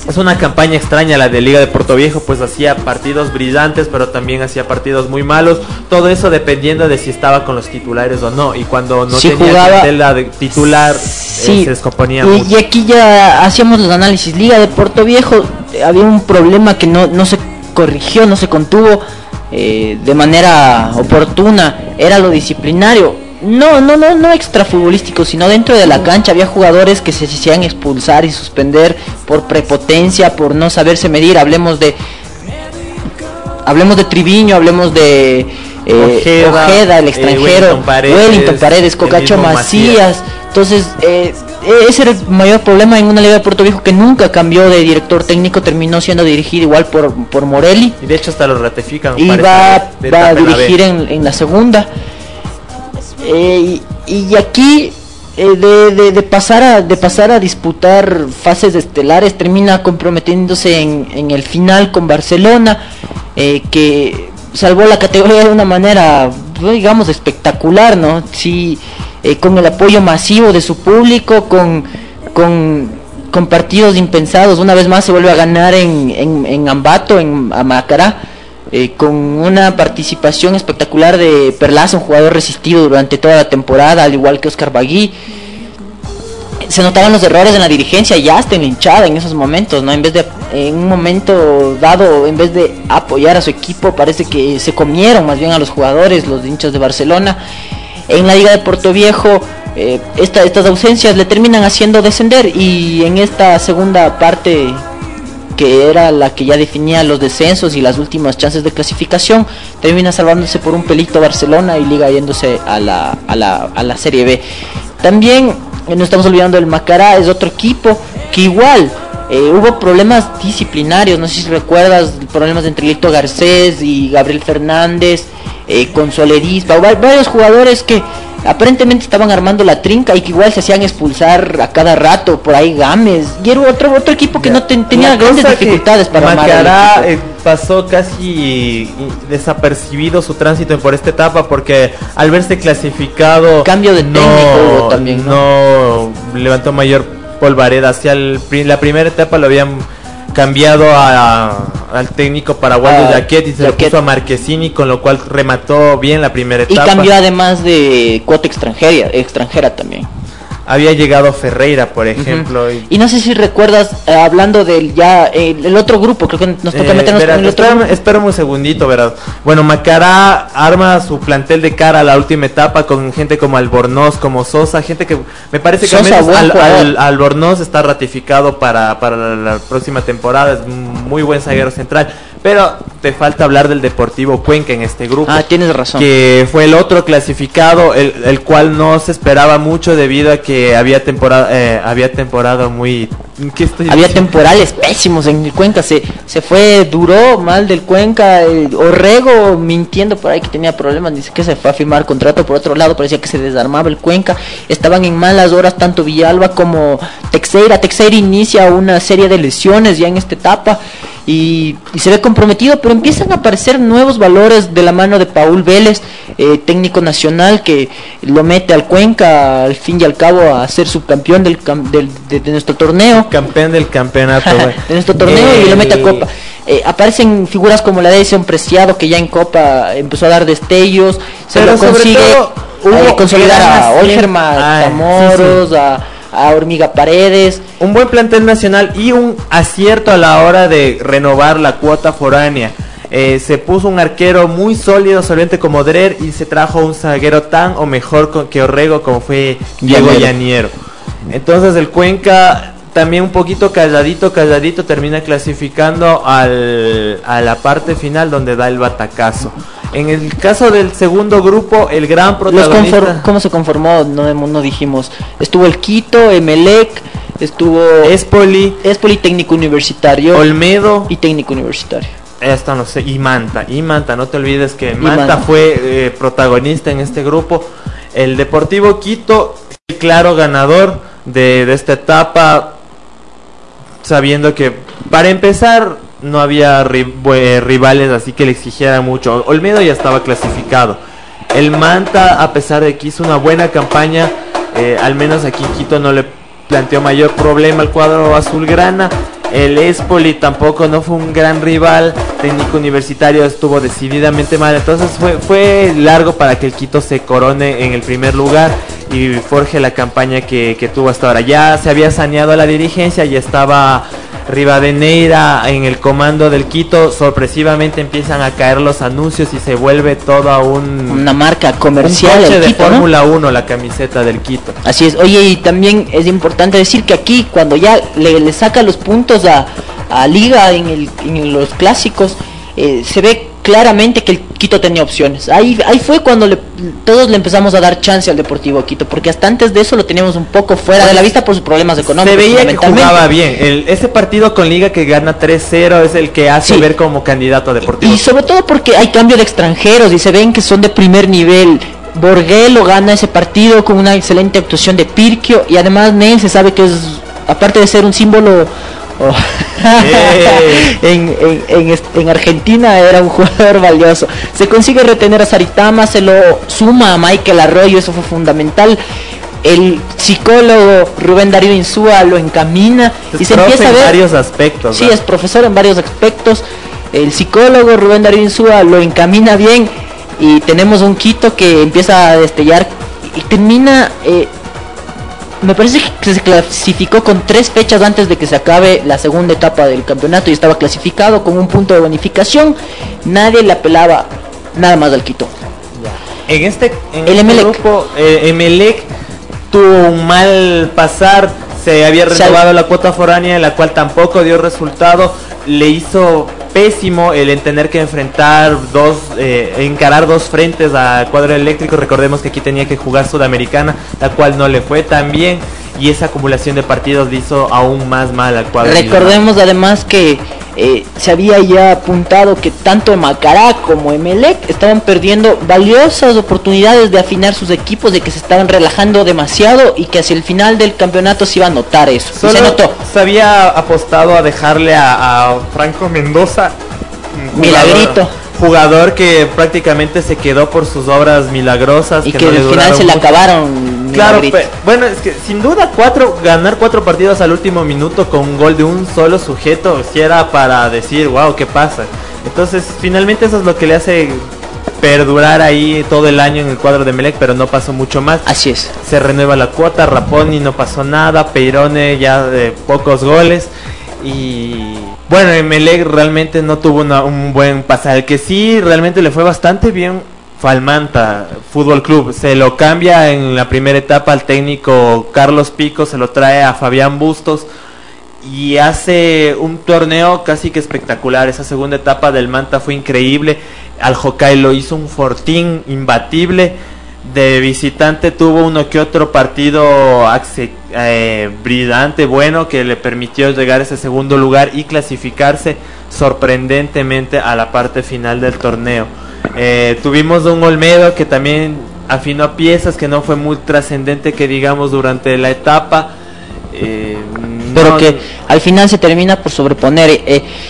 Es una campaña extraña la de Liga de Portoviejo, pues hacía partidos brillantes, pero también hacía partidos muy malos. Todo eso dependiendo de si estaba con los titulares o no. Y cuando no tenía jugaba, tela de titular, sí, se descomponía mucho. Y aquí ya hacíamos los análisis. Liga de Portoviejo, había un problema que no se corrigió, no se contuvo de manera oportuna. Era lo disciplinario. No extrafutbolístico, sino dentro de la cancha. Había jugadores que se hacían expulsar y suspender por prepotencia, por no saberse medir. Hablemos de Triviño, hablemos de Ojeda, el extranjero, Wellington Paredes, Cocacho Macías. Entonces ese era el mayor problema en una Liga de Portoviejo, que nunca cambió de director técnico. Terminó siendo dirigido igual por Morelli, y de hecho hasta lo ratifican, y va a dirigir en la segunda. Y aquí de pasar a disputar fases estelares, termina comprometiéndose en el final con Barcelona, que salvó la categoría de una manera, digamos, espectacular, ¿no? Sí, con el apoyo masivo de su público, con partidos impensados. Una vez más se vuelve a ganar en Ambato, en Macará, con una participación espectacular de Perlaza, un jugador resistido durante toda la temporada, al igual que Oscar Bagui. Se notaban los errores en la dirigencia, ya hasta en la hinchada en esos momentos, ¿no? En un momento dado, en vez de apoyar a su equipo, parece que se comieron más bien a los jugadores, los hinchas de Barcelona. En la Liga de Portoviejo, estas ausencias le terminan haciendo descender, y en esta segunda parte, que era la que ya definía los descensos y las últimas chances de clasificación, termina salvándose por un pelito Barcelona y Liga yéndose a la Serie B. También no estamos olvidando del Macará, es otro equipo que igual hubo problemas disciplinarios. No sé si recuerdas problemas entre Lito Garcés y Gabriel Fernández, con Soledís, varios jugadores que aparentemente estaban armando la trinca y que igual se hacían expulsar a cada rato. Por ahí Gámez, y era otro equipo que no tenía grandes dificultades para Macará. Pasó casi desapercibido su tránsito por esta etapa, porque al verse clasificado, cambio de técnico también, no levantó mayor polvareda. Hacia la primera etapa lo habían cambiado al técnico paraguayo Jaquet, y se lo puso a Marquesini, con lo cual remató bien la primera etapa. Y cambió además de cuota extranjera también. Había llegado Ferreira, por ejemplo. Y no sé si recuerdas, hablando del el otro grupo, creo que nos toca meternos con el otro grupo. Espérame un segundito, ¿verdad? Bueno, Macará arma su plantel de cara a la última etapa con gente como Albornoz, como Sosa, gente que me parece que Sosa, al menos Albornoz está ratificado para la próxima temporada. Es muy buen zaguero central. Pero te falta hablar del Deportivo Cuenca en este grupo. Tienes razón. Que fue el otro clasificado, el cual no se esperaba mucho debido a que había temporada muy... Había temporales pésimos en el Cuenca. Se duró mal del Cuenca. Orrego mintiendo por ahí que tenía problemas, dice que se fue a firmar contrato. Por otro lado parecía que se desarmaba el Cuenca. Estaban en malas horas tanto Villalba como Teixeira. Teixeira inicia una serie de lesiones ya en esta etapa y se ve comprometido, pero empiezan a aparecer nuevos valores de la mano de Paul Vélez, técnico nacional, que lo mete al Cuenca al fin y al cabo a ser subcampeón de nuestro torneo, campeón del campeonato de nuestro torneo, y lo mete a Copa. Aparecen figuras como la de Edson Preciado, que ya en Copa empezó a dar destellos, se lo consigue consolidar a Olgerman, a Moros, a Hormiga Paredes. Un buen plantel nacional y un acierto a la hora de renovar la cuota foránea. Se puso un arquero muy sólido, solvente como Drer, y se trajo un zaguero tan o mejor que Orrego, como fue Diego Llaniero. Entonces el Cuenca, también un poquito calladito, termina clasificando a la parte final, donde da el batacazo. En el caso del segundo grupo, el gran protagonista... ¿Cómo se conformó? No dijimos. Estuvo el Quito, Emelec, estuvo... Espoli, técnico universitario. Olmedo y técnico universitario. Esto no sé, y Manta, no te olvides que Manta fue protagonista en este grupo. El Deportivo Quito, el claro ganador de esta etapa, sabiendo que para empezar no había rivales así que le exigiera mucho. Olmedo ya estaba clasificado. El Manta, a pesar de que hizo una buena campaña, al menos aquí en Quito no le planteó mayor problema al cuadro azulgrana. El Espoli tampoco no fue un gran rival. Técnico Universitario estuvo decididamente mal. Entonces fue largo para que el Quito se corone en el primer lugar y forje la campaña que tuvo hasta ahora. Ya se había saneado a la dirigencia, ya estaba Rivadeneira en el comando del Quito. Sorpresivamente empiezan a caer los anuncios y se vuelve toda una marca comercial, un coche de Fórmula 1, la camiseta del Quito. Así es. Oye, y también es importante decir que aquí, cuando ya le saca los puntos a Liga en los clásicos, se ve claramente que el Quito tenía opciones. Ahí fue cuando todos le empezamos a dar chance al Deportivo Quito, porque hasta antes de eso lo teníamos un poco fuera de la vista por sus problemas económicos. Se veía que jugaba bien. Ese partido con Liga que gana 3-0 es el que hace ver como candidato a Deportivo. Y sobre todo porque hay cambio de extranjeros y se ven que son de primer nivel. Borguelo gana ese partido con una excelente actuación de Pirquio, y además Nel se sabe que es, aparte de ser un símbolo en Argentina, era un jugador valioso. Se consigue retener a Saritama, se lo suma a Michael Arroyo, eso fue fundamental. El psicólogo Rubén Darío Insúa lo encamina y se empieza a ver varios aspectos. Sí, es profesor en varios aspectos. El psicólogo Rubén Darío Insúa lo encamina bien y tenemos un Quito que empieza a destellar y termina. Me parece que se clasificó con 3 fechas antes de que se acabe la segunda etapa del campeonato y estaba clasificado con un punto de bonificación. Nadie le apelaba nada más al Quito. En este grupo, Emelec tuvo un mal pasar. Se había renovado la cuota foránea, en la cual tampoco dio resultado. Le hizo pésimo el tener que encarar 2 frentes a Cuadro Eléctrico. Recordemos que aquí tenía que jugar Sudamericana, la cual no le fue tan bien, y esa acumulación de partidos le hizo aún más mal al Cuadro. Recordemos además que se había ya apuntado que tanto Macará como Emelec estaban perdiendo valiosas oportunidades de afinar sus equipos, de que se estaban relajando demasiado y que hacia el final del campeonato se iba a notar eso. Solo y se notó. Se había apostado a dejarle a Franco Mendoza, Milagrito, jugador que prácticamente se quedó por sus obras milagrosas y que al final se le acabaron. Claro, bueno, es que sin duda ganar 4 partidos al último minuto con un gol de un solo sujeto, si era para decir, wow, ¿qué pasa? Entonces, finalmente eso es lo que le hace perdurar ahí todo el año en el cuadro de Emelec, pero no pasó mucho más. Así es. Se renueva la cuota, Raponi no pasó nada, Peirone ya de pocos goles, y bueno, Emelec realmente no tuvo un buen pasar. El que sí realmente le fue bastante bien fue al Manta Fútbol Club. Se lo cambia en la primera etapa al técnico Carlos Pico, se lo trae a Fabián Bustos y hace un torneo casi que espectacular. Esa segunda etapa del Manta fue increíble. Al Hokkaido lo hizo un fortín imbatible. De visitante tuvo uno que otro partido brillante, bueno, que le permitió llegar a ese segundo lugar y clasificarse sorprendentemente a la parte final del torneo. Tuvimos un Olmedo que también afinó piezas, que no fue muy trascendente que digamos durante la etapa, pero que al final se termina por sobreponer.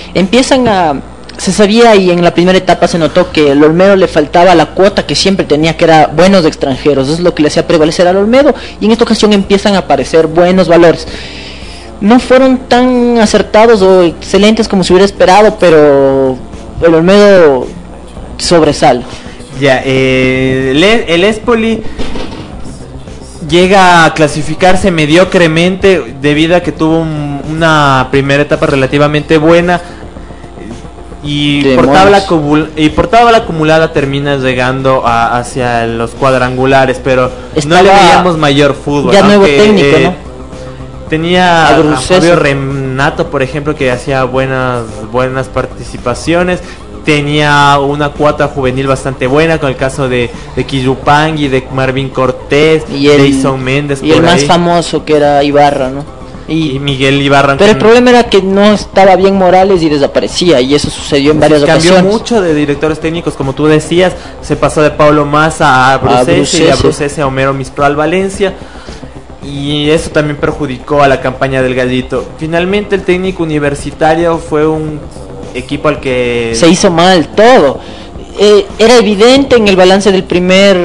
Se sabía, y en la primera etapa se notó que al Olmedo le faltaba la cuota que siempre tenía, que era buenos extranjeros. Eso es lo que le hacía prevalecer al Olmedo, y en esta ocasión empiezan a aparecer buenos valores. No fueron tan acertados o excelentes como se hubiera esperado, pero el Olmedo sobresale. Ya, el Espoli llega a clasificarse mediocremente debido a que tuvo una primera etapa relativamente buena, y por tabla acumulada termina llegando hacia los cuadrangulares, pero no le veíamos mayor fútbol. Ya nuevo técnico, ¿no? Tenía a Fabio Renato, por ejemplo, que hacía buenas participaciones. Tenía una cuota juvenil bastante buena, con el caso de Quillupangui, de Marvin Cortés, y Jason Méndez. Y el más famoso, que era Ibarra, ¿no? Y Miguel Ibarra. Pero el problema era que no estaba bien Morales y desaparecía, y eso sucedió en varias ocasiones. Cambió mucho de directores técnicos, como tú decías. Se pasó de Pablo Massa a Brucese, y a Brucese a Homero Mistral Valencia, y eso también perjudicó a la campaña del Gallito. Finalmente el técnico Universitario fue un equipo al que se hizo mal todo. Era evidente en el balance del primer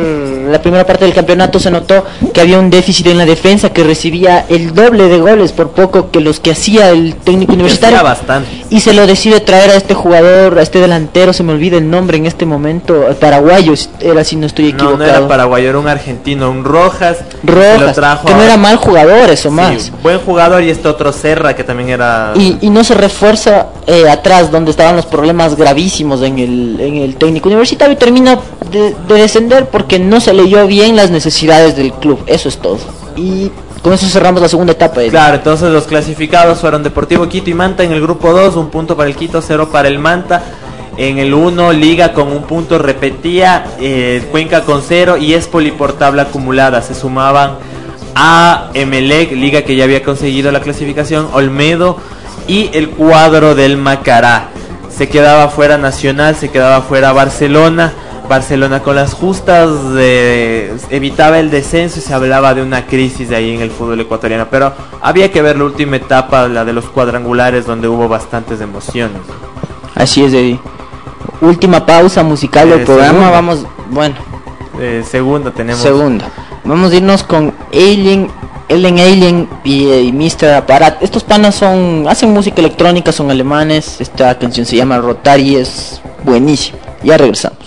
la primera parte del campeonato se notó que había un déficit en la defensa, que recibía el doble de goles por poco que los que hacía el técnico universitario. Bastante. Y se lo decide traer a este jugador, a este delantero, se me olvida el nombre en este momento, paraguayo, era, si no estoy equivocado. No era paraguayo, era un argentino, un Rojas. Lo trajo que no era mal jugador, eso sí, más. Buen jugador, y este otro Serra, que también era... Y no se refuerza atrás, donde estaban los problemas gravísimos en el técnico universitario, y termina de descender porque no se leyó bien las necesidades del club, eso es todo. Y con eso cerramos la segunda etapa. Claro, entonces los clasificados fueron Deportivo Quito y Manta en el grupo 2, 1 punto para el Quito, 0 para el Manta. En el 1, Liga con 1 punto, repetía, Cuenca con 0 y Espoli por tabla acumulada. Se sumaban a Emelec, Liga que ya había conseguido la clasificación, Olmedo y el cuadro del Macará. Se quedaba fuera Nacional, se quedaba fuera Barcelona con las justas evitaba el descenso y se hablaba de una crisis de ahí en el fútbol ecuatoriano, pero había que ver la última etapa, la de los cuadrangulares, donde hubo bastantes emociones. Así es, Eddie. Última pausa musical del programa, vamos, bueno. Segunda tenemos. Segunda. Vamos a irnos con Alien y Mr. Aparat. Estos panas hacen música electrónica, son alemanes. Esta canción se llama Rotary, es buenísima. Ya regresamos.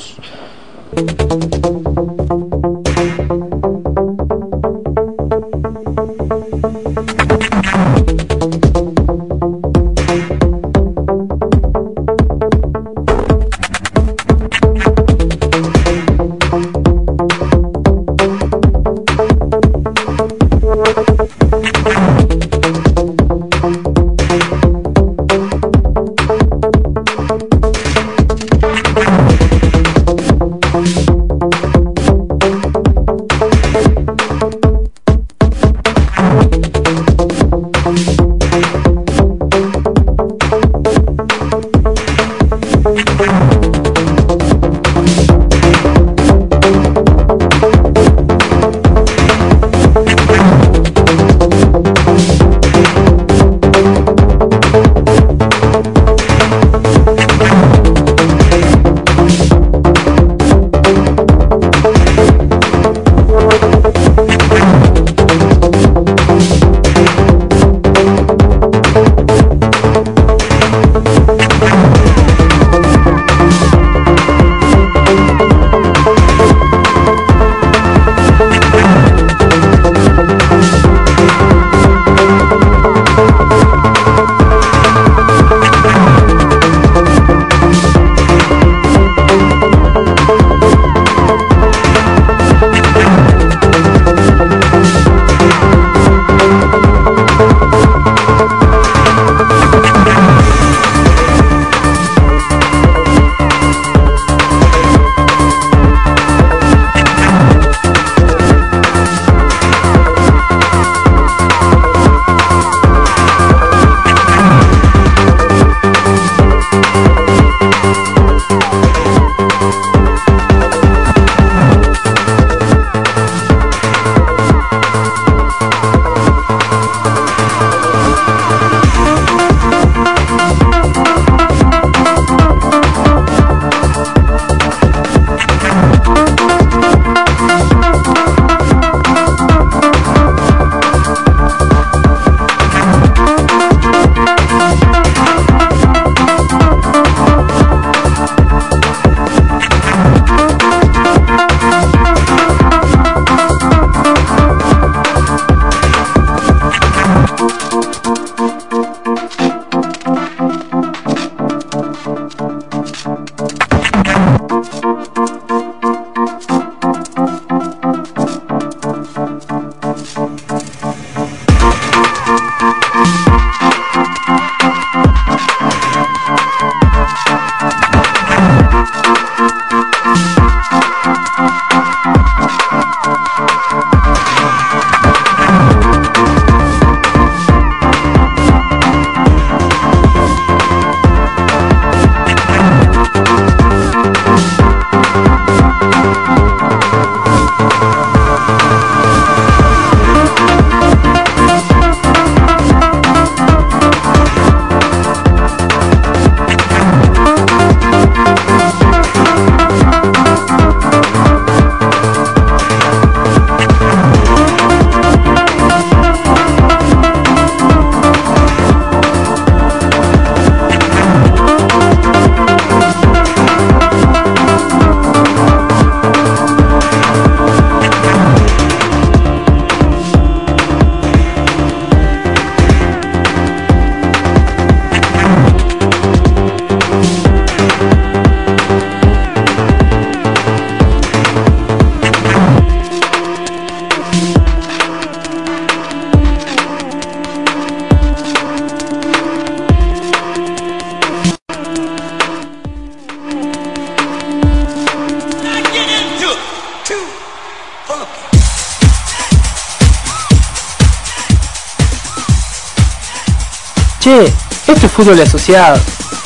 Che, esto es fútbol asociado.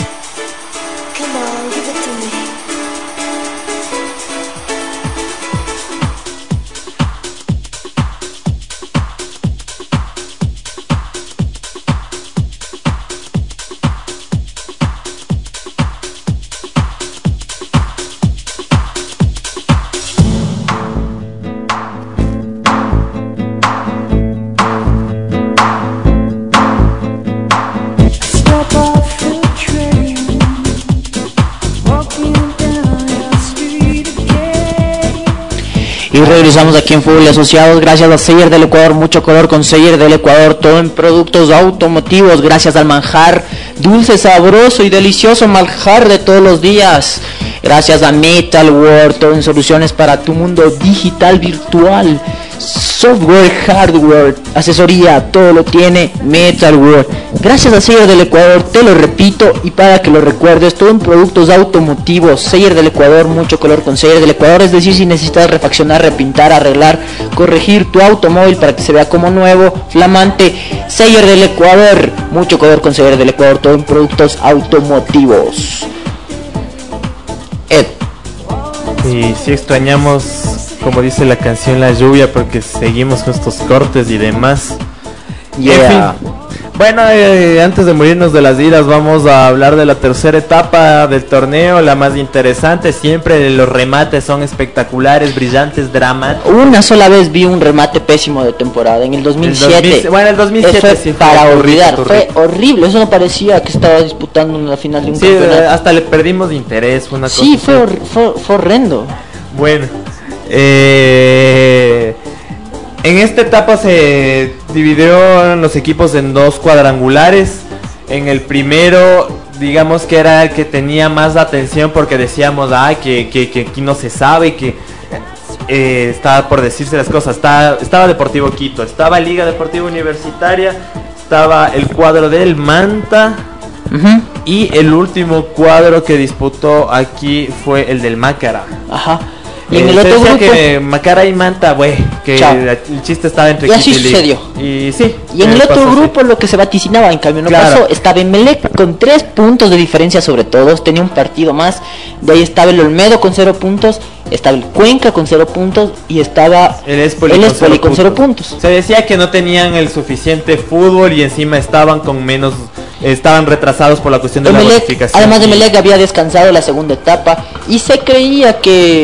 Y regresamos aquí en Fútbol Asociados, gracias a Seyer del Ecuador, mucho color con Seyer del Ecuador, todo en productos automotivos, gracias al manjar dulce, sabroso y delicioso manjar de todos los días, gracias a Metal World, todo en soluciones para tu mundo digital virtual, software, hardware, asesoría, todo lo tiene Metal World. Gracias a Seyer del Ecuador, te lo repito y para que lo recuerdes, todo en productos automotivos. Seyer del Ecuador, mucho color con Seyer del Ecuador, es decir, si necesitas refaccionar, repintar, arreglar, corregir tu automóvil para que se vea como nuevo, flamante, Seyer del Ecuador, mucho color con Seyer del Ecuador, todo en productos automotivos. Ed. Y si extrañamos, como dice la canción, la lluvia, porque seguimos con estos cortes y demás. Yeah. En fin. Bueno, antes de morirnos de las iras, vamos a hablar de la tercera etapa del torneo, la más interesante. Siempre los remates son espectaculares, brillantes, dramáticos. Una sola vez vi un remate pésimo de temporada, en el 2007. El 2007 fue sí para olvidar, horrible. fue horrible. Eso no parecía que estaba disputando una final de un campeonato. Hasta le perdimos de interés, fue una cosa. Sí, fue horrendo. Bueno, en esta etapa se dividió los equipos en dos cuadrangulares. En el primero, digamos que era el que tenía más atención porque decíamos, que aquí no se sabe, que estaba por decirse las cosas. Estaba Deportivo Quito, estaba Liga Deportiva Universitaria, estaba el cuadro del Manta. Y el último cuadro que disputó aquí fue el del Mácara. Ajá. Y en el otro grupo que Macara y Manta, que el chiste estaba entre y así sucedió. Y sí. Y en el otro grupo lo que se vaticinaba, en cambio no pasó, estaba Emelec con 3 puntos de diferencia sobre todos, tenía un partido más, de ahí estaba el Olmedo con 0 puntos, estaba el Cuenca con 0 puntos y estaba el Espoli con 0 puntos. Se decía que no tenían el suficiente fútbol y encima estaban con menos, estaban retrasados por la cuestión de la bonificación. Además de Emelec había descansado la segunda etapa y se creía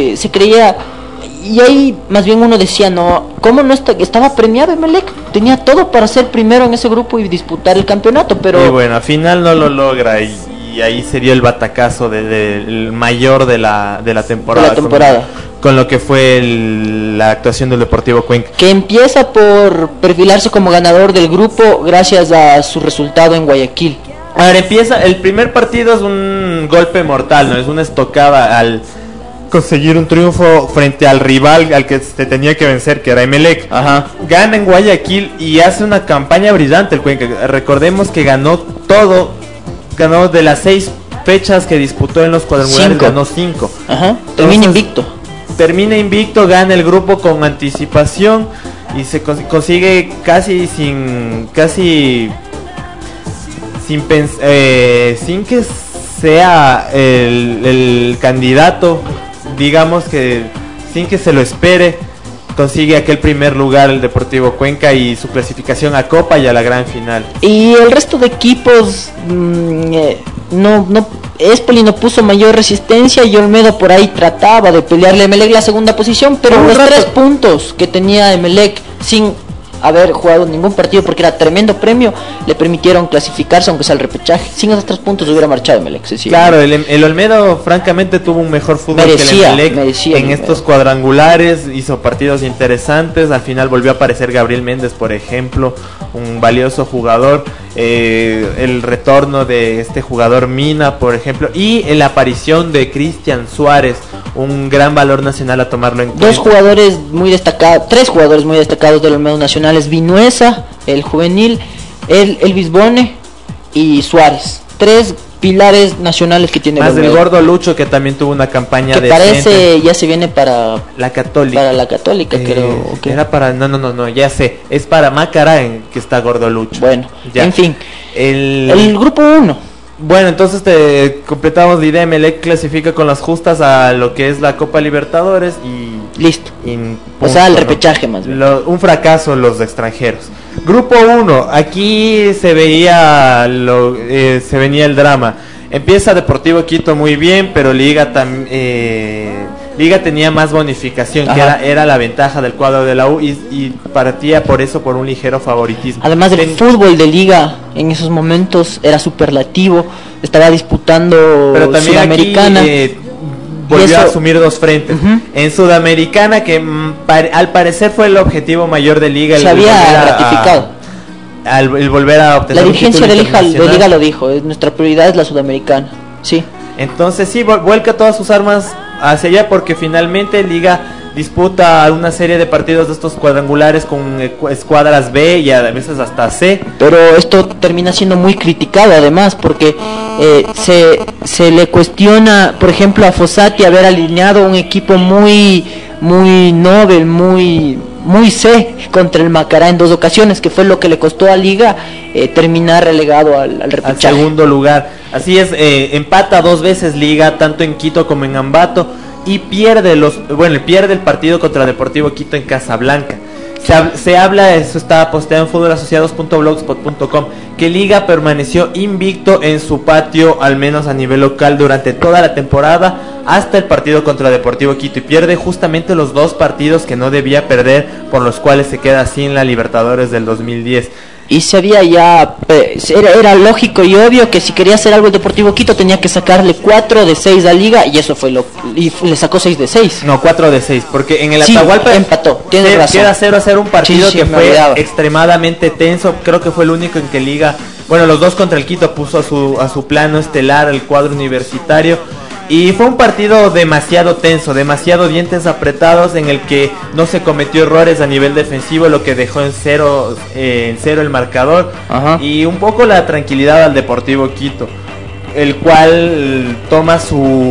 y ahí más bien uno decía, no, ¿cómo no estaba premiado Emelec? Tenía todo para ser primero en ese grupo y disputar el campeonato, pero... Y bueno, al final no lo logra y ahí sería el batacazo el mayor de la temporada. Con lo que fue la actuación del Deportivo Cuenca. Que empieza por perfilarse como ganador del grupo gracias a su resultado en Guayaquil. Ahora el primer partido es un golpe mortal, ¿no? Es una estocada al conseguir un triunfo frente al rival al que se tenía que vencer, que era Emelec. Ajá. Gana en Guayaquil y hace una campaña brillante el Cuenca. Recordemos que ganó todo, ganó de las 6 fechas que disputó en los cuadrangulares, ganó 5. Ajá. Termina invicto, gana el grupo con anticipación y se consigue casi sin que sea el candidato, digamos que sin que se lo espere, consigue aquel primer lugar el Deportivo Cuenca y su clasificación a Copa y a la gran final. Y el resto de equipos Espoli no puso mayor resistencia y Olmedo por ahí trataba de pelearle a Emelec la segunda posición, pero los 3 puntos que tenía Emelec sin haber jugado ningún partido porque era tremendo premio, le permitieron clasificarse aunque sea el repechaje. Sin esos 3 puntos hubiera marchado Emelec. Claro, el Olmedo francamente tuvo un mejor fútbol que el Emelec en estos cuadrangulares, hizo partidos interesantes, al final volvió a aparecer Gabriel Méndez, por ejemplo, un valioso jugador, el retorno de este jugador Mina, por ejemplo, y la aparición de Cristian Suárez, un gran valor nacional a tomarlo en cuenta. 3 jugadores muy destacados del Olmedo Nacional es Vinuesa, el juvenil, el Bisbone y Suárez. 3 pilares nacionales que tiene más Olmedo. el gordo Lucho, que también tuvo una campaña que decente. parece ya se viene para la Católica. Para la Católica, creo. ¿Okay? Era para no, ya sé, es para Macará en que está gordo Lucho. Bueno, ya. En fin. El grupo 1. Bueno, entonces completamos la idea. Emelec clasifica con las justas a lo que es la Copa Libertadores y listo. O sea, el repechaje más bien. Un fracaso los extranjeros. Grupo 1, aquí se veía se venía el drama. Empieza Deportivo Quito muy bien, pero Liga tenía más bonificación, que era la ventaja del cuadro de la U y partía por eso por un ligero favoritismo. Además del fútbol de Liga en esos momentos era superlativo, estaba disputando pero también Sudamericana. Aquí, volvió a asumir dos frentes. En Sudamericana, que al parecer fue el objetivo mayor de Liga. Se había ratificado. El volver a obtener la dirigencia de Liga lo dijo, nuestra prioridad es la Sudamericana. Sí. Entonces sí, vuelca todas sus armas hacia allá porque finalmente Liga disputa una serie de partidos de estos cuadrangulares con escuadras B y a veces hasta C. Pero esto termina siendo muy criticado además porque se le cuestiona, por ejemplo, a Fossati haber alineado un equipo muy noble, muy C contra el Macará en 2 ocasiones, que fue lo que le costó a Liga terminar relegado al repechaje. Al segundo lugar. Así es, empata 2 veces Liga, tanto en Quito como en Ambato, y pierde el partido contra Deportivo Quito en Casablanca. Se habla, eso está posteado en futebolasociados.blogspot.com, que Liga permaneció invicto en su patio, al menos a nivel local, durante toda la temporada, hasta el partido contra Deportivo Quito, y pierde justamente los 2 partidos que no debía perder, por los cuales se queda sin la Libertadores del 2010. Y se había ya, era lógico y obvio que si quería hacer algo el Deportivo Quito tenía que sacarle 4 de 6 a Liga, y eso fue y le sacó 6 de 6. No, 4 de 6, porque en el Atahualpa empató, tienes razón. Queda 0-0 un partido que fue extremadamente tenso. Creo que fue el único en que Liga, los 2 contra el Quito puso a su plano estelar el cuadro universitario. Y fue un partido demasiado tenso, demasiado dientes apretados, en el que no se cometió errores a nivel defensivo, lo que dejó en cero el marcador. Y un poco la tranquilidad al Deportivo Quito, el cual toma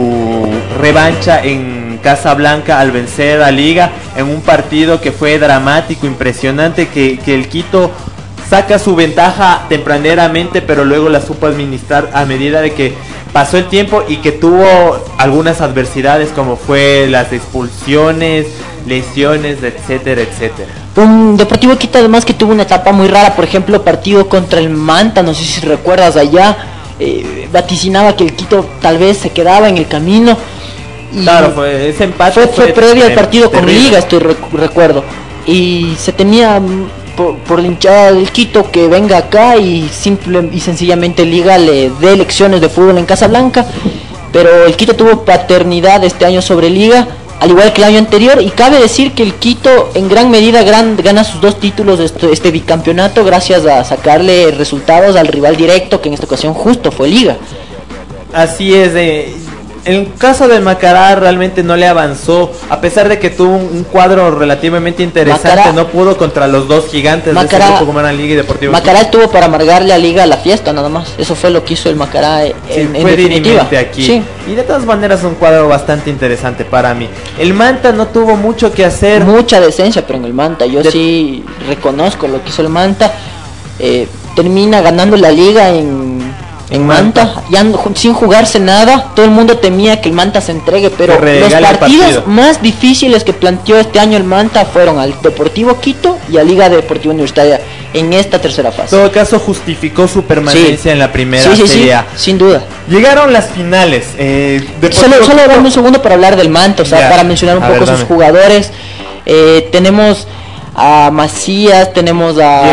su revancha en Casablanca al vencer a Liga en un partido que fue dramático, impresionante, que el Quito saca su ventaja tempraneramente, pero luego la supo administrar a medida de que pasó el tiempo y que tuvo algunas adversidades, como fue las expulsiones, lesiones, etcétera, etcétera. Un Deportivo Quito además que tuvo una etapa muy rara, por ejemplo, partido contra el Manta, no sé si recuerdas allá, vaticinaba que el Quito tal vez se quedaba en el camino. Y claro, ese empate fue previo al partido con Liga, recuerdo. Y se temía por la hinchada del Quito que venga acá y simple y sencillamente Liga le dé lecciones de fútbol en Casablanca, pero el Quito tuvo paternidad este año sobre Liga, al igual que el año anterior, y cabe decir que el Quito en gran medida gana sus 2 títulos de este bicampeonato gracias a sacarle resultados al rival directo, que en esta ocasión justo fue Liga. Así es. En el caso del Macará realmente no le avanzó, a pesar de que tuvo un cuadro relativamente interesante. Macará, no pudo contra los 2 gigantes de ese grupo como eran Liga y Deportivo Macará Quito. Estuvo para amargarle a Liga la fiesta nada más, eso fue lo que hizo el Macará en definitiva. Aquí. Sí. Y de todas maneras un cuadro bastante interesante para mí. El Manta no tuvo mucho que hacer. Mucha decencia, pero en el Manta yo sí reconozco lo que hizo el Manta. Termina ganando la Liga en Manta, ya sin jugarse nada. Todo el mundo temía que el Manta se entregue, pero los partidos más difíciles que planteó este año el Manta fueron al Deportivo Quito y a Liga Deportiva Universitaria en esta tercera fase. En todo caso justificó su permanencia en la primera Serie A. Sin duda. Llegaron las finales. Solo dame un segundo para hablar del Manta, para mencionar un poco sus jugadores. Tenemos a Macías, tenemos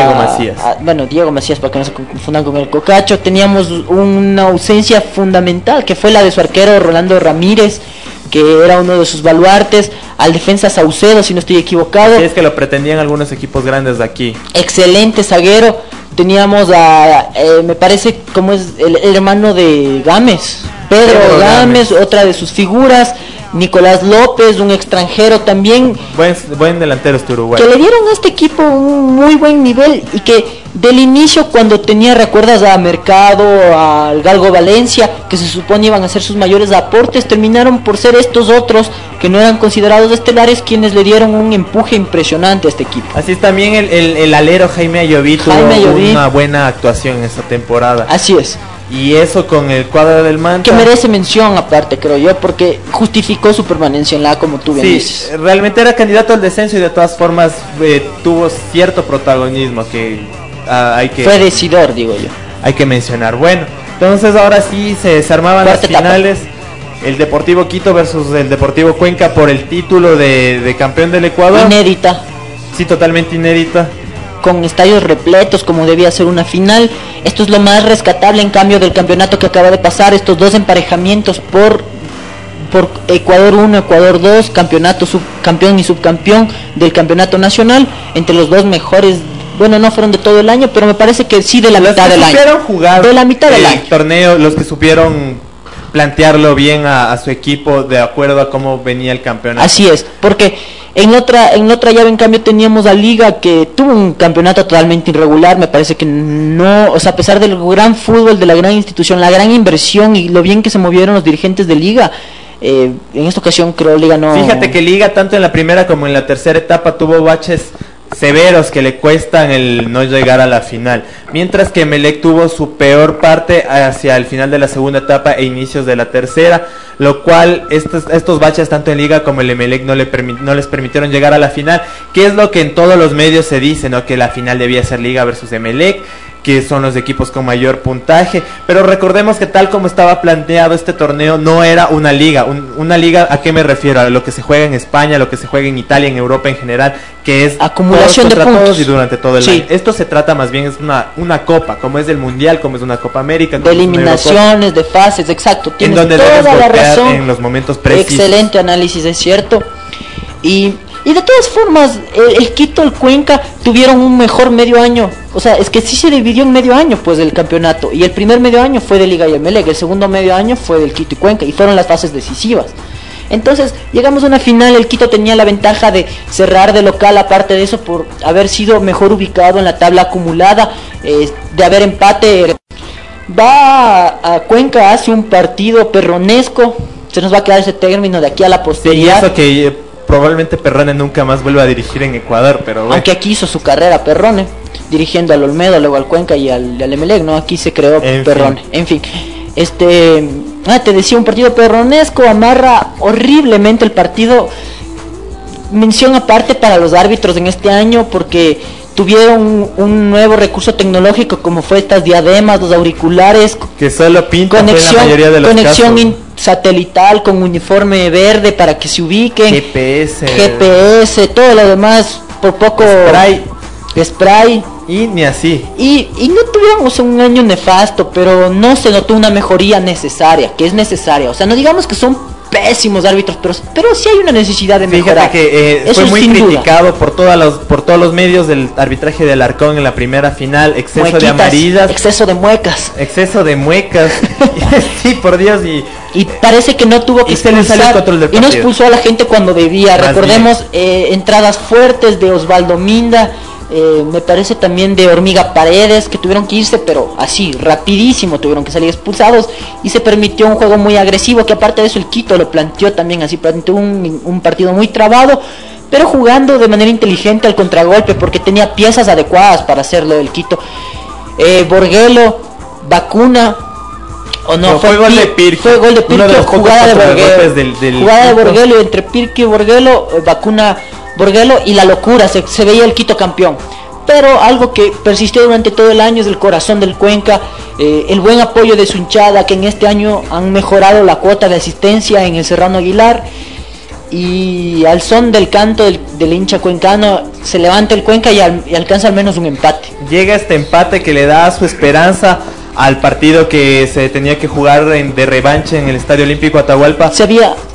Diego Macías, para que no se confundan con el Cocacho. Teníamos una ausencia fundamental, que fue la de su arquero Rolando Ramírez, que era uno de sus baluartes. Al defensa Saucedo, si no estoy equivocado. Sí, es que lo pretendían algunos equipos grandes de aquí. Excelente zaguero. Teníamos me parece como es el hermano de Gámez, Pedro Gámez, otra de sus figuras. Nicolás López, un extranjero también. Buen delantero este Uruguay. Que le dieron a este equipo un muy buen nivel y que del inicio, cuando tenía, recuerdas, a Mercado, al Galgo Valencia, que se supone iban a ser sus mayores aportes, terminaron por ser estos otros que no eran considerados estelares quienes le dieron un empuje impresionante a este equipo. Así es, también el alero Jaime Ayoví tuvo una buena actuación en esta temporada. Así es. Y eso con el cuadro del Manta, que merece mención aparte, creo yo, porque justificó su permanencia en la A, como tú bien dices. Realmente era candidato al descenso y de todas formas tuvo cierto protagonismo que fue decidor, digo yo. Hay que mencionar. Bueno, entonces ahora sí se armaban las finales. El Deportivo Quito versus el Deportivo Cuenca por el título de campeón del Ecuador. Inédita. Sí, totalmente inédita. Con estadios repletos como debía ser una final. Esto es lo más rescatable en cambio del campeonato que acaba de pasar, estos dos emparejamientos por Ecuador 1, Ecuador 2, campeonato subcampeón y subcampeón del campeonato nacional, entre los dos mejores. Bueno, no fueron de todo el año, pero me parece que sí de la mitad del año. Los que supieron jugar de la mitad del año. Torneo, los que supieron plantearlo bien a su equipo de acuerdo a cómo venía el campeonato. Así es, porque en otra llave en cambio teníamos a Liga, que tuvo un campeonato totalmente irregular. Me parece que no, o sea, a pesar del gran fútbol, de la gran institución, la gran inversión y lo bien que se movieron los dirigentes de Liga, en esta ocasión creo Liga no. Fíjate que Liga tanto en la primera como en la tercera etapa tuvo baches severos que le cuestan el no llegar a la final, mientras que Emelec tuvo su peor parte hacia el final de la segunda etapa e inicios de la tercera, lo cual estos baches tanto en Liga como el Emelec no les permitieron llegar a la final, que es lo que en todos los medios se dice, ¿no? Que la final debía ser Liga versus Emelec, que son los equipos con mayor puntaje, pero recordemos que tal como estaba planteado este torneo no era una liga. Una liga, ¿a qué me refiero? A lo que se juega en España, a lo que se juega en Italia, en Europa en general, que es acumulación de puntos todos y durante todo el año. Esto se trata más bien, es una copa, como es del Mundial, como es una Copa América, de eliminaciones, de fases, exacto, tienes en donde toda la razón, en los momentos precisos. Excelente análisis, es cierto. Y de todas formas, el Quito, el Cuenca tuvieron un mejor medio año. O sea, es que sí se dividió en medio año pues del campeonato. Y el primer medio año fue de Liga y Emelec, el segundo medio año fue del Quito y Cuenca, y fueron las fases decisivas. Entonces, llegamos a una final, el Quito tenía la ventaja de cerrar de local, aparte de eso, por haber sido mejor ubicado en la tabla acumulada, de haber empate. Va a Cuenca, hace un partido perronesco, se nos va a quedar ese término de aquí a la posteridad. Sí, eso que probablemente Perrone nunca más vuelva a dirigir en Ecuador, pero bueno. Aunque aquí hizo su carrera Perrone, dirigiendo al Olmedo, luego al Cuenca y al Emelec, ¿no? Aquí se creó Perrone. En fin, te decía, un partido perronesco, amarra horriblemente el partido. Mención aparte para los árbitros en este año, porque tuvieron un nuevo recurso tecnológico como fue estas diademas, los auriculares, que solo pintan en la mayoría de los conexión satelital con uniforme verde para que se ubiquen, GPS, todo lo demás, por poco spray y ni así. Y no tuvimos un año nefasto, pero no se notó una mejoría necesaria, que es necesaria. O sea, no digamos que son pésimos árbitros, pero sí hay una necesidad de mejorar. Fíjate que fue muy criticado por todos los medios del arbitraje de Alarcón en la primera final, exceso de amarillas, exceso de muecas. Sí, por Dios, y parece que no tuvo que expulsar y no expulsó a la gente cuando debía. Recordemos entradas fuertes de Osvaldo Minda, me parece también de Hormiga Paredes, que tuvieron que irse, pero así, rapidísimo tuvieron que salir expulsados, y se permitió un juego muy agresivo, que aparte de eso el Quito lo planteó también así, planteó un partido muy trabado, pero jugando de manera inteligente al contragolpe, porque tenía piezas adecuadas para hacerlo del Quito. Borguelo, Vacuna, o no, fue gol de Pirque. Fue gol de Pirque, jugada de Borguelo. Jugada de Borguelo, entre Pirque y Borguelo, Vacuna, Borguelo, y la locura, se veía el Quito campeón. Pero algo que persistió durante todo el año es el corazón del Cuenca, el buen apoyo de su hinchada, que en este año han mejorado la cuota de asistencia en el Serrano Aguilar, y al son del canto del hincha cuencano se levanta el Cuenca y alcanza al menos un empate. Llega este empate que le da su esperanza al partido que se tenía que jugar de revancha en el Estadio Olímpico Atahualpa. Se había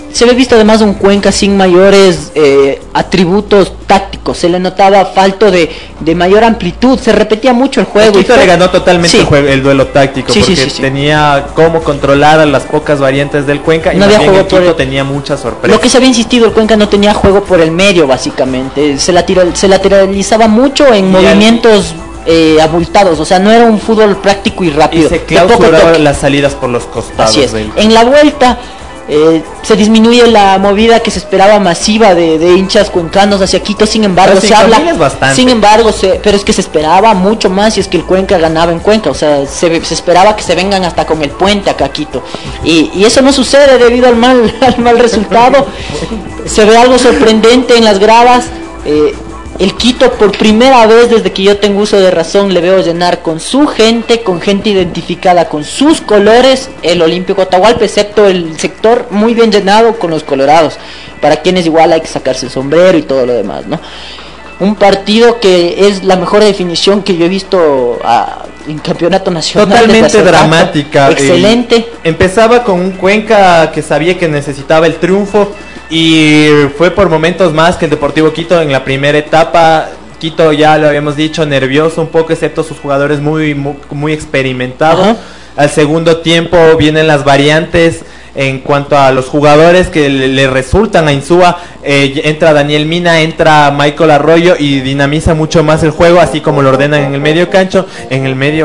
se había visto además un Cuenca sin mayores atributos tácticos, se le notaba falto de mayor amplitud, se repetía mucho el juego. Quito le ganó totalmente sí. el duelo táctico, Sí, porque sí. tenía cómo controlar a las pocas variantes del Cuenca, y No más había bien juego el Quito por tenía muchas sorpresas. Lo que se había insistido, el Cuenca no tenía juego por el medio básicamente, se lateralizaba mucho en movimientos abultados, o sea, no era un fútbol práctico y rápido. Y se de poco clausuraba toque. las salidas por los costados. Así es. del- En la vuelta se disminuye la movida que se esperaba masiva de hinchas cuencanos hacia Quito, sin embargo Pero se 5.000 habla, es bastante. sin embargo pero es que se esperaba mucho más si es que el Cuenca ganaba en Cuenca, o sea, se esperaba que se vengan hasta con el puente acá a Quito, y eso no sucede debido al mal resultado. Se ve algo sorprendente en las gradas. El Quito, por primera vez desde que yo tengo uso de razón, le veo llenar con su gente, con gente identificada con sus colores, el Olímpico Atahualpa, excepto el sector muy bien llenado con los colorados, para quienes igual hay que sacarse el sombrero y todo lo demás, ¿no? Un partido que es la mejor definición que yo he visto en campeonato nacional. Totalmente desde hace rato. dramática. Excelente. Empezaba con un Cuenca que sabía que necesitaba el triunfo, y fue por momentos más que el Deportivo Quito en la primera etapa. Quito, ya lo habíamos dicho, nervioso un poco, excepto sus jugadores muy experimentados. Ajá. Al segundo tiempo vienen las variantes en cuanto a los jugadores que le resultan a Insúa. Entra Daniel Mina, entra Michael Arroyo y dinamiza mucho más el juego, así como lo ordenan en el medio cancho, en la media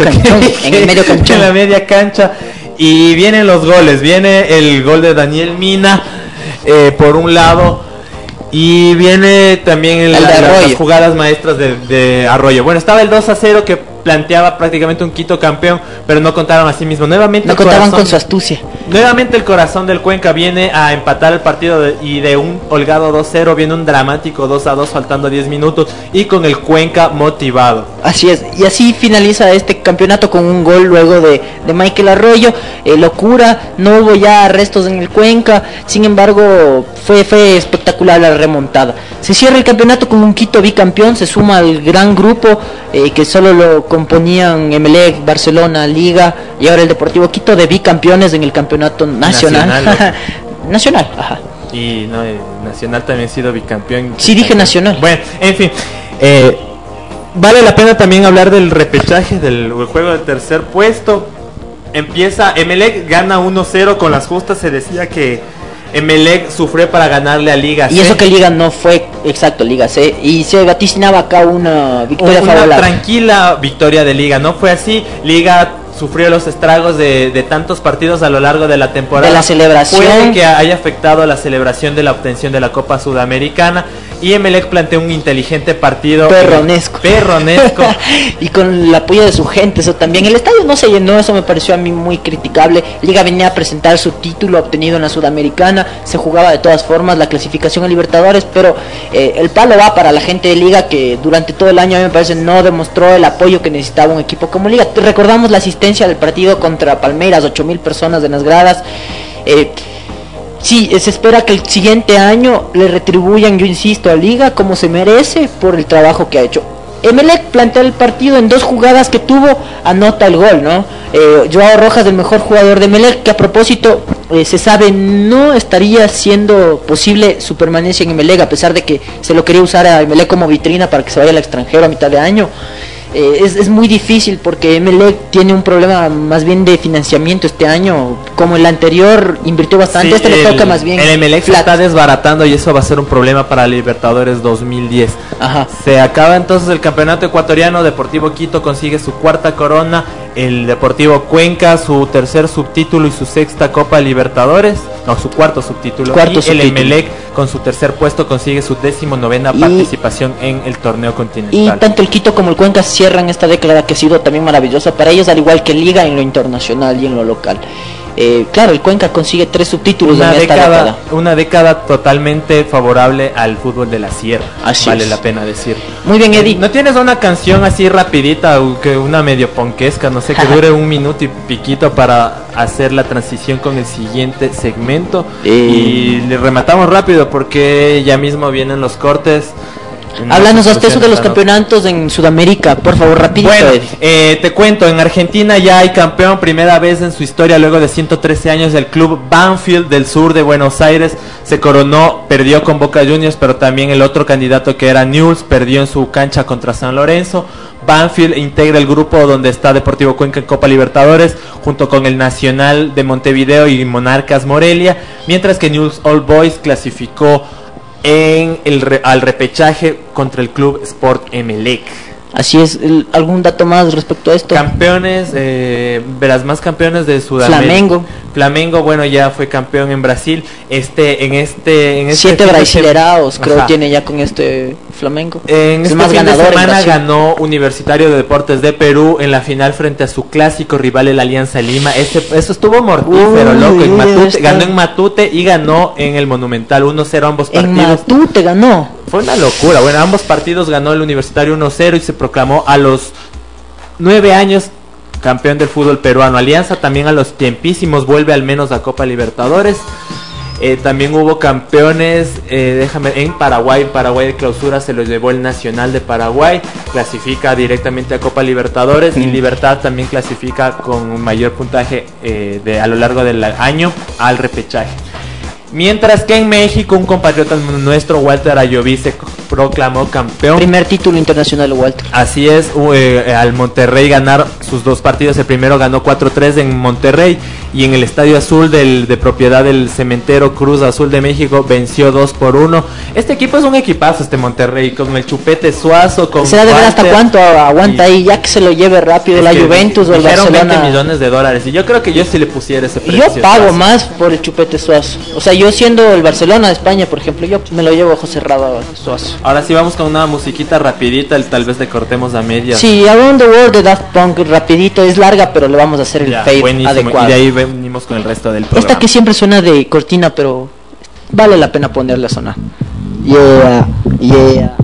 cancha. Y vienen los goles, viene el gol de Daniel Mina por un lado, y viene también las jugadas maestras de Arroyo. Bueno, estaba el 2-0 que planteaba prácticamente un Quito campeón, pero no contaron a sí mismo. Nuevamente no contaban con su astucia. Nuevamente el corazón del Cuenca viene a empatar el partido, y de un holgado 2-0 viene un dramático 2-2 faltando 10 minutos, y con el Cuenca motivado. Así es, y así finaliza este campeonato con un gol luego de Michael Arroyo. Locura, no hubo ya arrestos en el Cuenca, sin embargo fue espectacular la remontada. Se cierra el campeonato con un Quito bicampeón, se suma al gran grupo que solo lo componían Emelec, Barcelona, Liga, y ahora el Deportivo Quito, de bicampeones en el campeonato nacional. Nacional, ajá. Y no, Nacional también ha sido bicampeón. Sí, dije Nacional. Bueno, en fin, vale la pena también hablar del repechaje del juego del tercer puesto. Empieza, Emelec gana 1-0 con las justas. Se decía que Emelec sufrió para ganarle a Liga C. Y eso que Liga no fue, exacto, Liga C. Y se vaticinaba acá una victoria favorable. Una tranquila victoria de Liga. No fue así. Liga sufrió los estragos de tantos partidos a lo largo de la temporada. De la celebración. Puede que haya afectado la celebración de la obtención de la Copa Sudamericana. Y Emelec planteó un inteligente partido. Perronesco. Y con el apoyo de su gente, eso también. El estadio no se llenó, eso me pareció a mí muy criticable. Liga venía a presentar su título obtenido en la Sudamericana. Se jugaba de todas formas la clasificación a Libertadores, pero el palo va para la gente de Liga, que durante todo el año a mí me parece no demostró el apoyo que necesitaba un equipo como Liga. Recordamos la asistencia del partido contra Palmeiras, 8,000 personas en las gradas. Sí, se espera que el siguiente año le retribuyan, yo insisto, a Liga como se merece por el trabajo que ha hecho. Emelec plantea el partido en 2 jugadas que tuvo, anota el gol, ¿no? Joao Rojas, el mejor jugador de Emelec, que a propósito se sabe no estaría siendo posible su permanencia en Emelec, a pesar de que se lo quería usar a Emelec como vitrina para que se vaya al extranjero a mitad de año. Es muy difícil porque Emelec tiene un problema más bien de financiamiento este año. Como el anterior invirtió bastante, Sí, le toca más bien. El Emelec se está desbaratando, y eso va a ser un problema para Libertadores 2010. Ajá. Se acaba entonces el campeonato ecuatoriano. Deportivo Quito consigue su 4ª corona. El Deportivo Cuenca su 3er subtítulo y su 6ª Copa Libertadores. No, su 4º subtítulo. El Emelec con su 3er puesto consigue su 19ª participación en el torneo continental. Y tanto el Quito como el Cuenca cierran esta década que ha sido también maravillosa para ellos, al igual que Liga en lo internacional y en lo local. Claro, el Cuenca consigue 3 subtítulos en esta década. Una década totalmente favorable al fútbol de la sierra. Así vale es. la pena decir. Muy bien, Eddie. ¿No tienes una canción así rapidita, que una medio ponquesca, no sé, que dure un minuto y piquito para hacer la transición con el siguiente segmento? Y le rematamos rápido porque ya mismo vienen los cortes. Háblanos hasta eso de los campeonatos en Sudamérica, por favor, rapidito. Bueno, te cuento, en Argentina ya hay campeón, primera vez en su historia, luego de 113 años, el club Banfield del sur de Buenos Aires se coronó, perdió con Boca Juniors, pero también el otro candidato que era Newell's perdió en su cancha contra San Lorenzo. Banfield integra el grupo donde está Deportivo Cuenca en Copa Libertadores, junto con el Nacional de Montevideo y Monarcas Morelia, mientras que Newell's Old Boys clasificó al repechaje contra el club Sport Emelec. Así es. ¿Algún dato más respecto a esto? Campeones, verás, más campeones de Sudamérica. Flamengo, bueno, ya fue campeón en Brasil. En 7 brasilerados, creo, tiene ya con este Flamengo. En este fin de semana ganó Universitario de Deportes de Perú en la final frente a su clásico rival, el Alianza Lima. Eso estuvo mortífero, loco. Ganó en Matute y ganó en el Monumental 1-0 ambos partidos. En Matute ganó. Fue una locura. Bueno, ambos partidos ganó el Universitario 1-0 y se proclamó a los 9 años campeón del fútbol peruano. Alianza también a los tiempísimos vuelve al menos a Copa Libertadores. También hubo campeones en Paraguay. Paraguay de clausura se lo llevó el Nacional de Paraguay, clasifica directamente a Copa Libertadores. Y Libertad también clasifica con un mayor puntaje a lo largo del año al repechaje. Mientras que en México un compatriota nuestro, Walter Ayoví, se proclamó campeón. Primer título internacional de Walter. Así es, al Monterrey ganar sus 2 partidos. El primero ganó 4-3 en Monterrey, y en el Estadio Azul de propiedad del Cementero Cruz Azul de México venció 2-1. Este equipo es un equipazo, este Monterrey, con el Chupete Suazo, con ¿será de ver hasta cuánto aguanta ahí, ya que se lo lleve rápido la Juventus o el Barcelona? $20 millones, y yo creo que yo sí le pusiera ese precio. Yo pago más por el Chupete Suazo. O sea, yo siendo el Barcelona de España, por ejemplo, yo me lo llevo a ojo cerrado a Suazo. Ahora sí vamos con una musiquita rapidita, tal vez le cortemos a media. Sí, Around the World de Daft Punk, rapidito, es larga, pero le vamos a hacer el fade adecuado. Y de ahí venimos con el resto del programa. Esta que siempre suena de cortina, pero vale la pena ponerle a sonar. Yeah, yeah.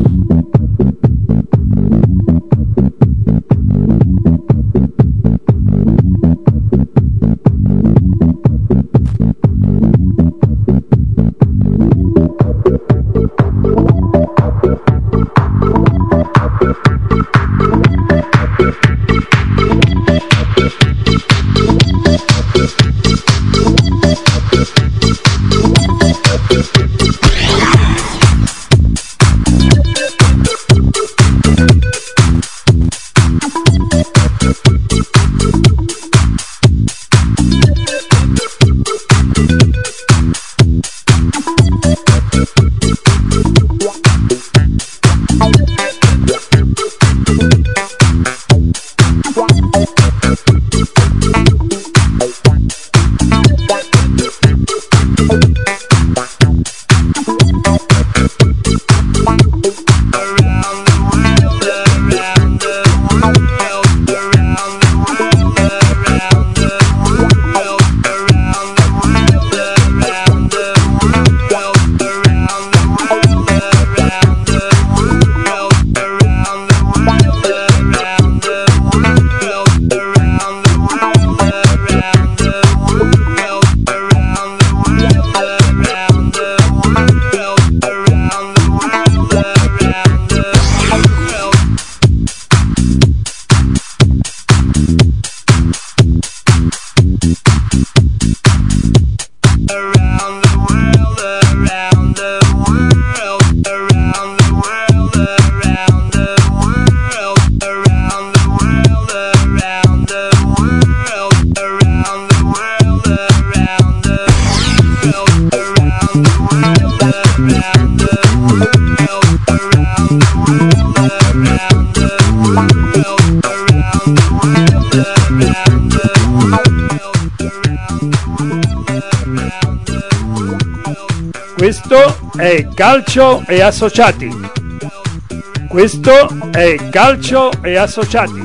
Questo è Calcio e Associati. Questo è Calcio e Associati.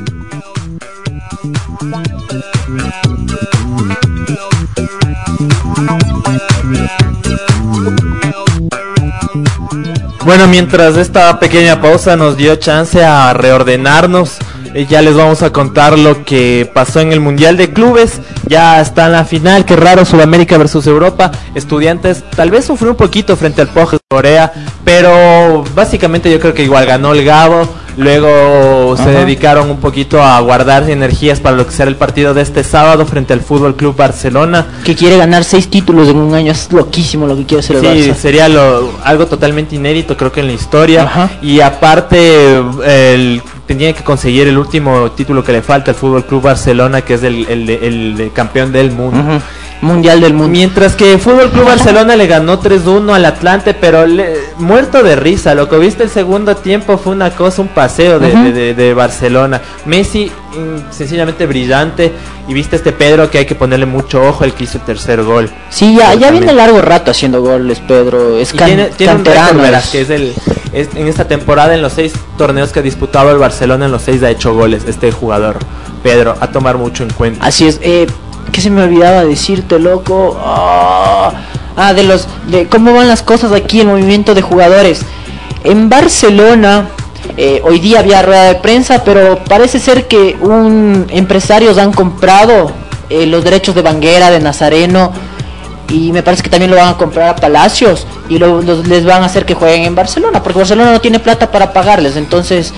Bueno, mientras esta pequeña pausa nos dio chance a reordenarnos Ya les vamos a contar lo que pasó en el Mundial de Clubes. Ya está en la final, qué raro, Sudamérica versus Europa. Estudiantes tal vez sufrió un poquito frente al Pojes Corea, pero básicamente yo creo que igual ganó el Gabo. Luego se dedicaron un poquito a guardar energías para lo que será el partido de este sábado frente al Fútbol Club Barcelona, que quiere ganar 6 títulos en un año. Es loquísimo lo que quiere hacer el Barça. Sí, sería algo totalmente inédito, creo que en la historia. Y aparte tenía que conseguir el último título que le falta al Fútbol Club Barcelona, que es el campeón del mundo. Mundial del mundo. Mientras que Fútbol Club Barcelona le ganó 3-1 al Atlante, pero muerto de risa. Lo que viste el segundo tiempo fue una cosa, un paseo de Barcelona. Messi sencillamente brillante, y viste este Pedro que hay que ponerle mucho ojo, el que hizo el tercer gol. Sí, ya viene largo rato haciendo goles, Pedro. Es tiene un récord, verás, que en esta temporada, en los 6 torneos que ha disputado el Barcelona, en los 6 ha hecho goles este jugador, Pedro, a tomar mucho en cuenta. Así es. ¿Qué se me olvidaba decirte, loco? De cómo van las cosas aquí, el movimiento de jugadores. En Barcelona, hoy día había rueda de prensa, pero parece ser que empresarios han comprado los derechos de Banguera, de Nazareno, y me parece que también lo van a comprar a Palacios, y les van a hacer que jueguen en Barcelona, porque Barcelona no tiene plata para pagarles. Entonces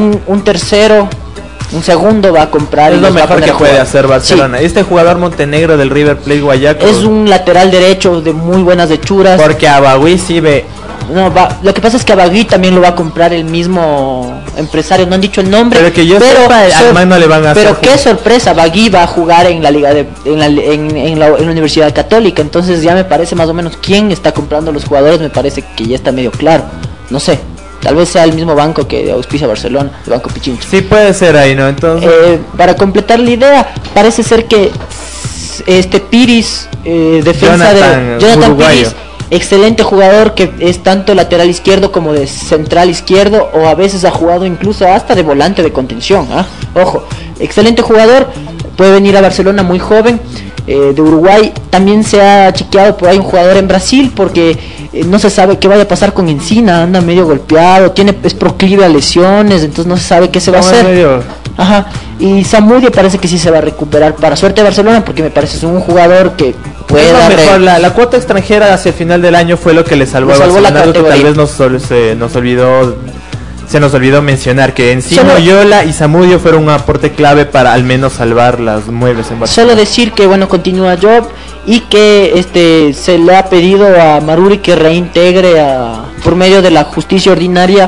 un segundo va a comprar. Es lo mejor que puede hacer Barcelona. Sí. Este jugador montenegro del River Plate Guayaco es un lateral derecho de muy buenas hechuras. Porque a Bagui sí ve. Lo que pasa es que a Bagui también lo va a comprar el mismo empresario. No han dicho el nombre. Pero que yo sepa, al man no le van a hacer. Pero qué sorpresa, Bagui va a jugar en la liga en la Universidad Católica. Entonces ya me parece más o menos quién está comprando los jugadores. Me parece que ya está medio claro. No sé. Tal vez sea el mismo banco que auspicia Barcelona, el Banco Pichincha. Sí, puede ser ahí, ¿no? Entonces, para completar la idea, parece ser que Piris, defensa Jonathan Piris, excelente jugador, que es tanto lateral izquierdo como de central izquierdo, o a veces ha jugado incluso hasta de volante de contención. Ojo, excelente jugador, puede venir a Barcelona muy joven. De Uruguay también se ha chequeado por ahí un jugador en Brasil, porque no se sabe qué vaya a pasar con Encina, anda medio golpeado, es proclive a lesiones, entonces no se sabe qué se va a hacer. Y Zamudio parece que sí se va a recuperar, para suerte de Barcelona, porque me parece es un jugador que puede mejor. La cuota extranjera hacia el final del año fue lo que le salvó a Barcelona, la categoría. Tal vez se nos olvidó mencionar que Encina, Yola y Zamudio fueron un aporte clave para al menos salvar las muebles en Barcelona. Solo decir que continúa Job, y que se le ha pedido a Maruri que reintegre por medio de la justicia ordinaria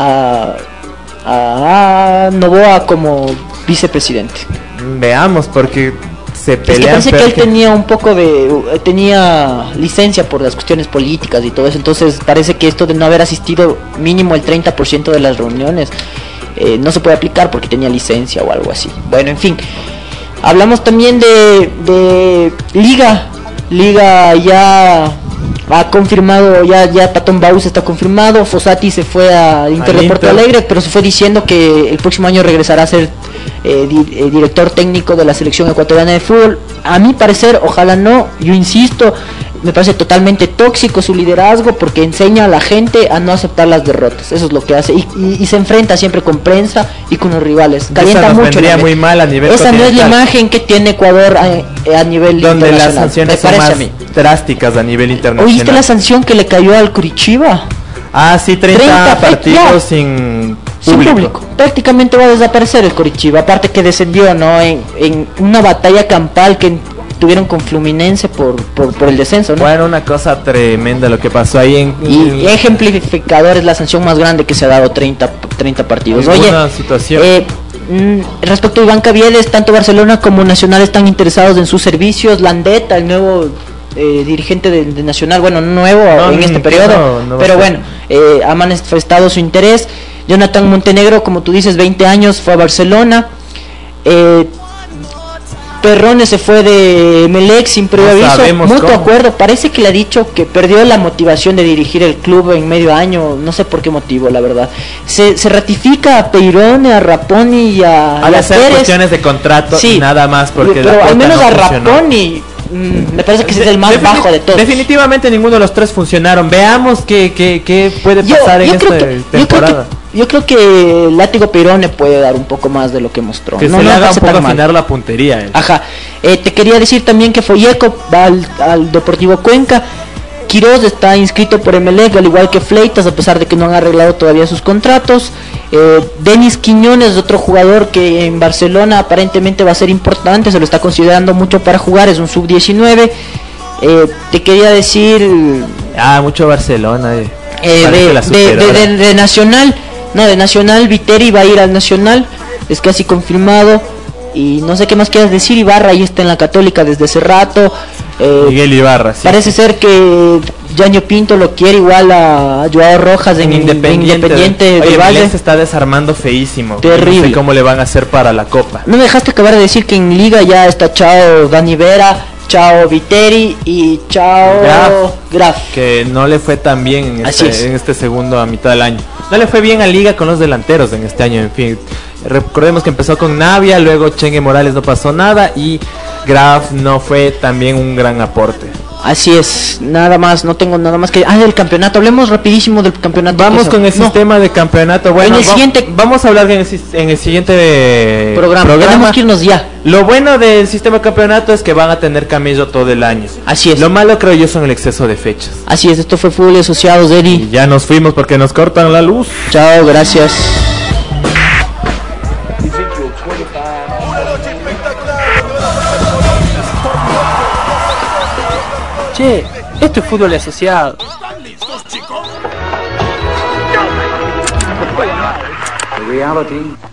a Noboa como vicepresidente. Veamos, porque se pelean. Es que parece que él tenía licencia por las cuestiones políticas y todo eso, entonces parece que esto de no haber asistido mínimo el 30% de las reuniones no se puede aplicar porque tenía licencia o algo así. Bueno, en fin, hablamos también de Liga ya ha confirmado, ya Patón Baus está confirmado. Fossati se fue a Inter de Porto Alegre, pero se fue diciendo que el próximo año regresará a ser director técnico de la selección ecuatoriana de fútbol. A mi parecer, ojalá no, yo insisto, me parece totalmente tóxico su liderazgo, porque enseña a la gente a no aceptar las derrotas. Eso es lo que hace, y se enfrenta siempre con prensa y con los rivales. Calienta mucho. Muy mal a nivel esa no es la imagen que tiene Ecuador a nivel donde internacional. Las sanciones son más drásticas a nivel internacional. ¿Oíste la sanción que le cayó al Curitiba? Sí, 30 partidos sin público. Prácticamente va a desaparecer el Curitiba, aparte que descendió, ¿no? En una batalla campal que tuvieron con Fluminense por el descenso, ¿no? Bueno, una cosa tremenda lo que pasó ahí y ejemplificador es la sanción más grande que se ha dado, 30 partidos. Oye, situación. Respecto a Iván Caviedes, tanto Barcelona como Nacional están interesados en sus servicios. Landeta, el nuevo dirigente de Nacional, bueno, en este periodo, pero bueno, ha manifestado su interés. Jonathan Montenegro, como tú dices, 20 años, fue a Barcelona. Perrone se fue de Melec sin previo aviso, mutuo acuerdo. Parece que le ha dicho que perdió la motivación de dirigir el club en medio año, no sé por qué motivo, la verdad. Se ratifica a Peirone, a Raponi y a Pérez. Cuestiones de contrato, sí, y nada más, porque pero al menos no a Raponi me parece que es el más bajo de todos. Definitivamente ninguno de los tres funcionaron. Veamos qué puede pasar en esta temporada. yo creo que Látigo Peirone puede dar un poco más de lo que mostró. Que no, se no le haga un hace poco tan mal. afinar la puntería. Ajá. Te quería decir también que Folleco va al Deportivo Cuenca. Quiroz está inscrito por Emelec, al igual que Fleitas, a pesar de que no han arreglado todavía sus contratos. Denis Quiñones, otro jugador que en Barcelona aparentemente va a ser importante, se lo está considerando mucho para jugar, es un sub-19. Te quería decir... mucho Barcelona. De Nacional, no, de Nacional, Viteri va a ir al Nacional, es casi confirmado. Y no sé qué más quieras decir. Ibarra ahí está en la Católica desde hace rato. Miguel Ibarra, sí. Parece ser que Yaño Pinto lo quiere igual a Joao Rojas en Independiente Oye, Valle. se está desarmando feísimo. Terrible. No sé cómo le van a hacer para la Copa. No me dejaste acabar de decir que en Liga ya está chao Dani Vera, chao Viteri y chao Graf. Que no le fue tan bien en este segundo a mitad del año. No le fue bien a Liga con los delanteros en este año, en fin. Recordemos que empezó con Navia, luego Chengue Morales no pasó nada y Graf no fue también un gran aporte. Así es, nada más, no tengo nada más que... del campeonato, hablemos rapidísimo del campeonato. Vamos con el sistema de campeonato. Bueno, vamos a hablar en el siguiente programa. Tenemos que irnos ya. Lo bueno del sistema de campeonato es que van a tener camello todo el año. Así es. Lo malo creo yo son el exceso de fechas. Así es, esto fue Fútbol y Asociados, Eddie. Y ya nos fuimos porque nos cortan la luz. Chao, gracias. Che, esto es Fútbol Asociado. The reality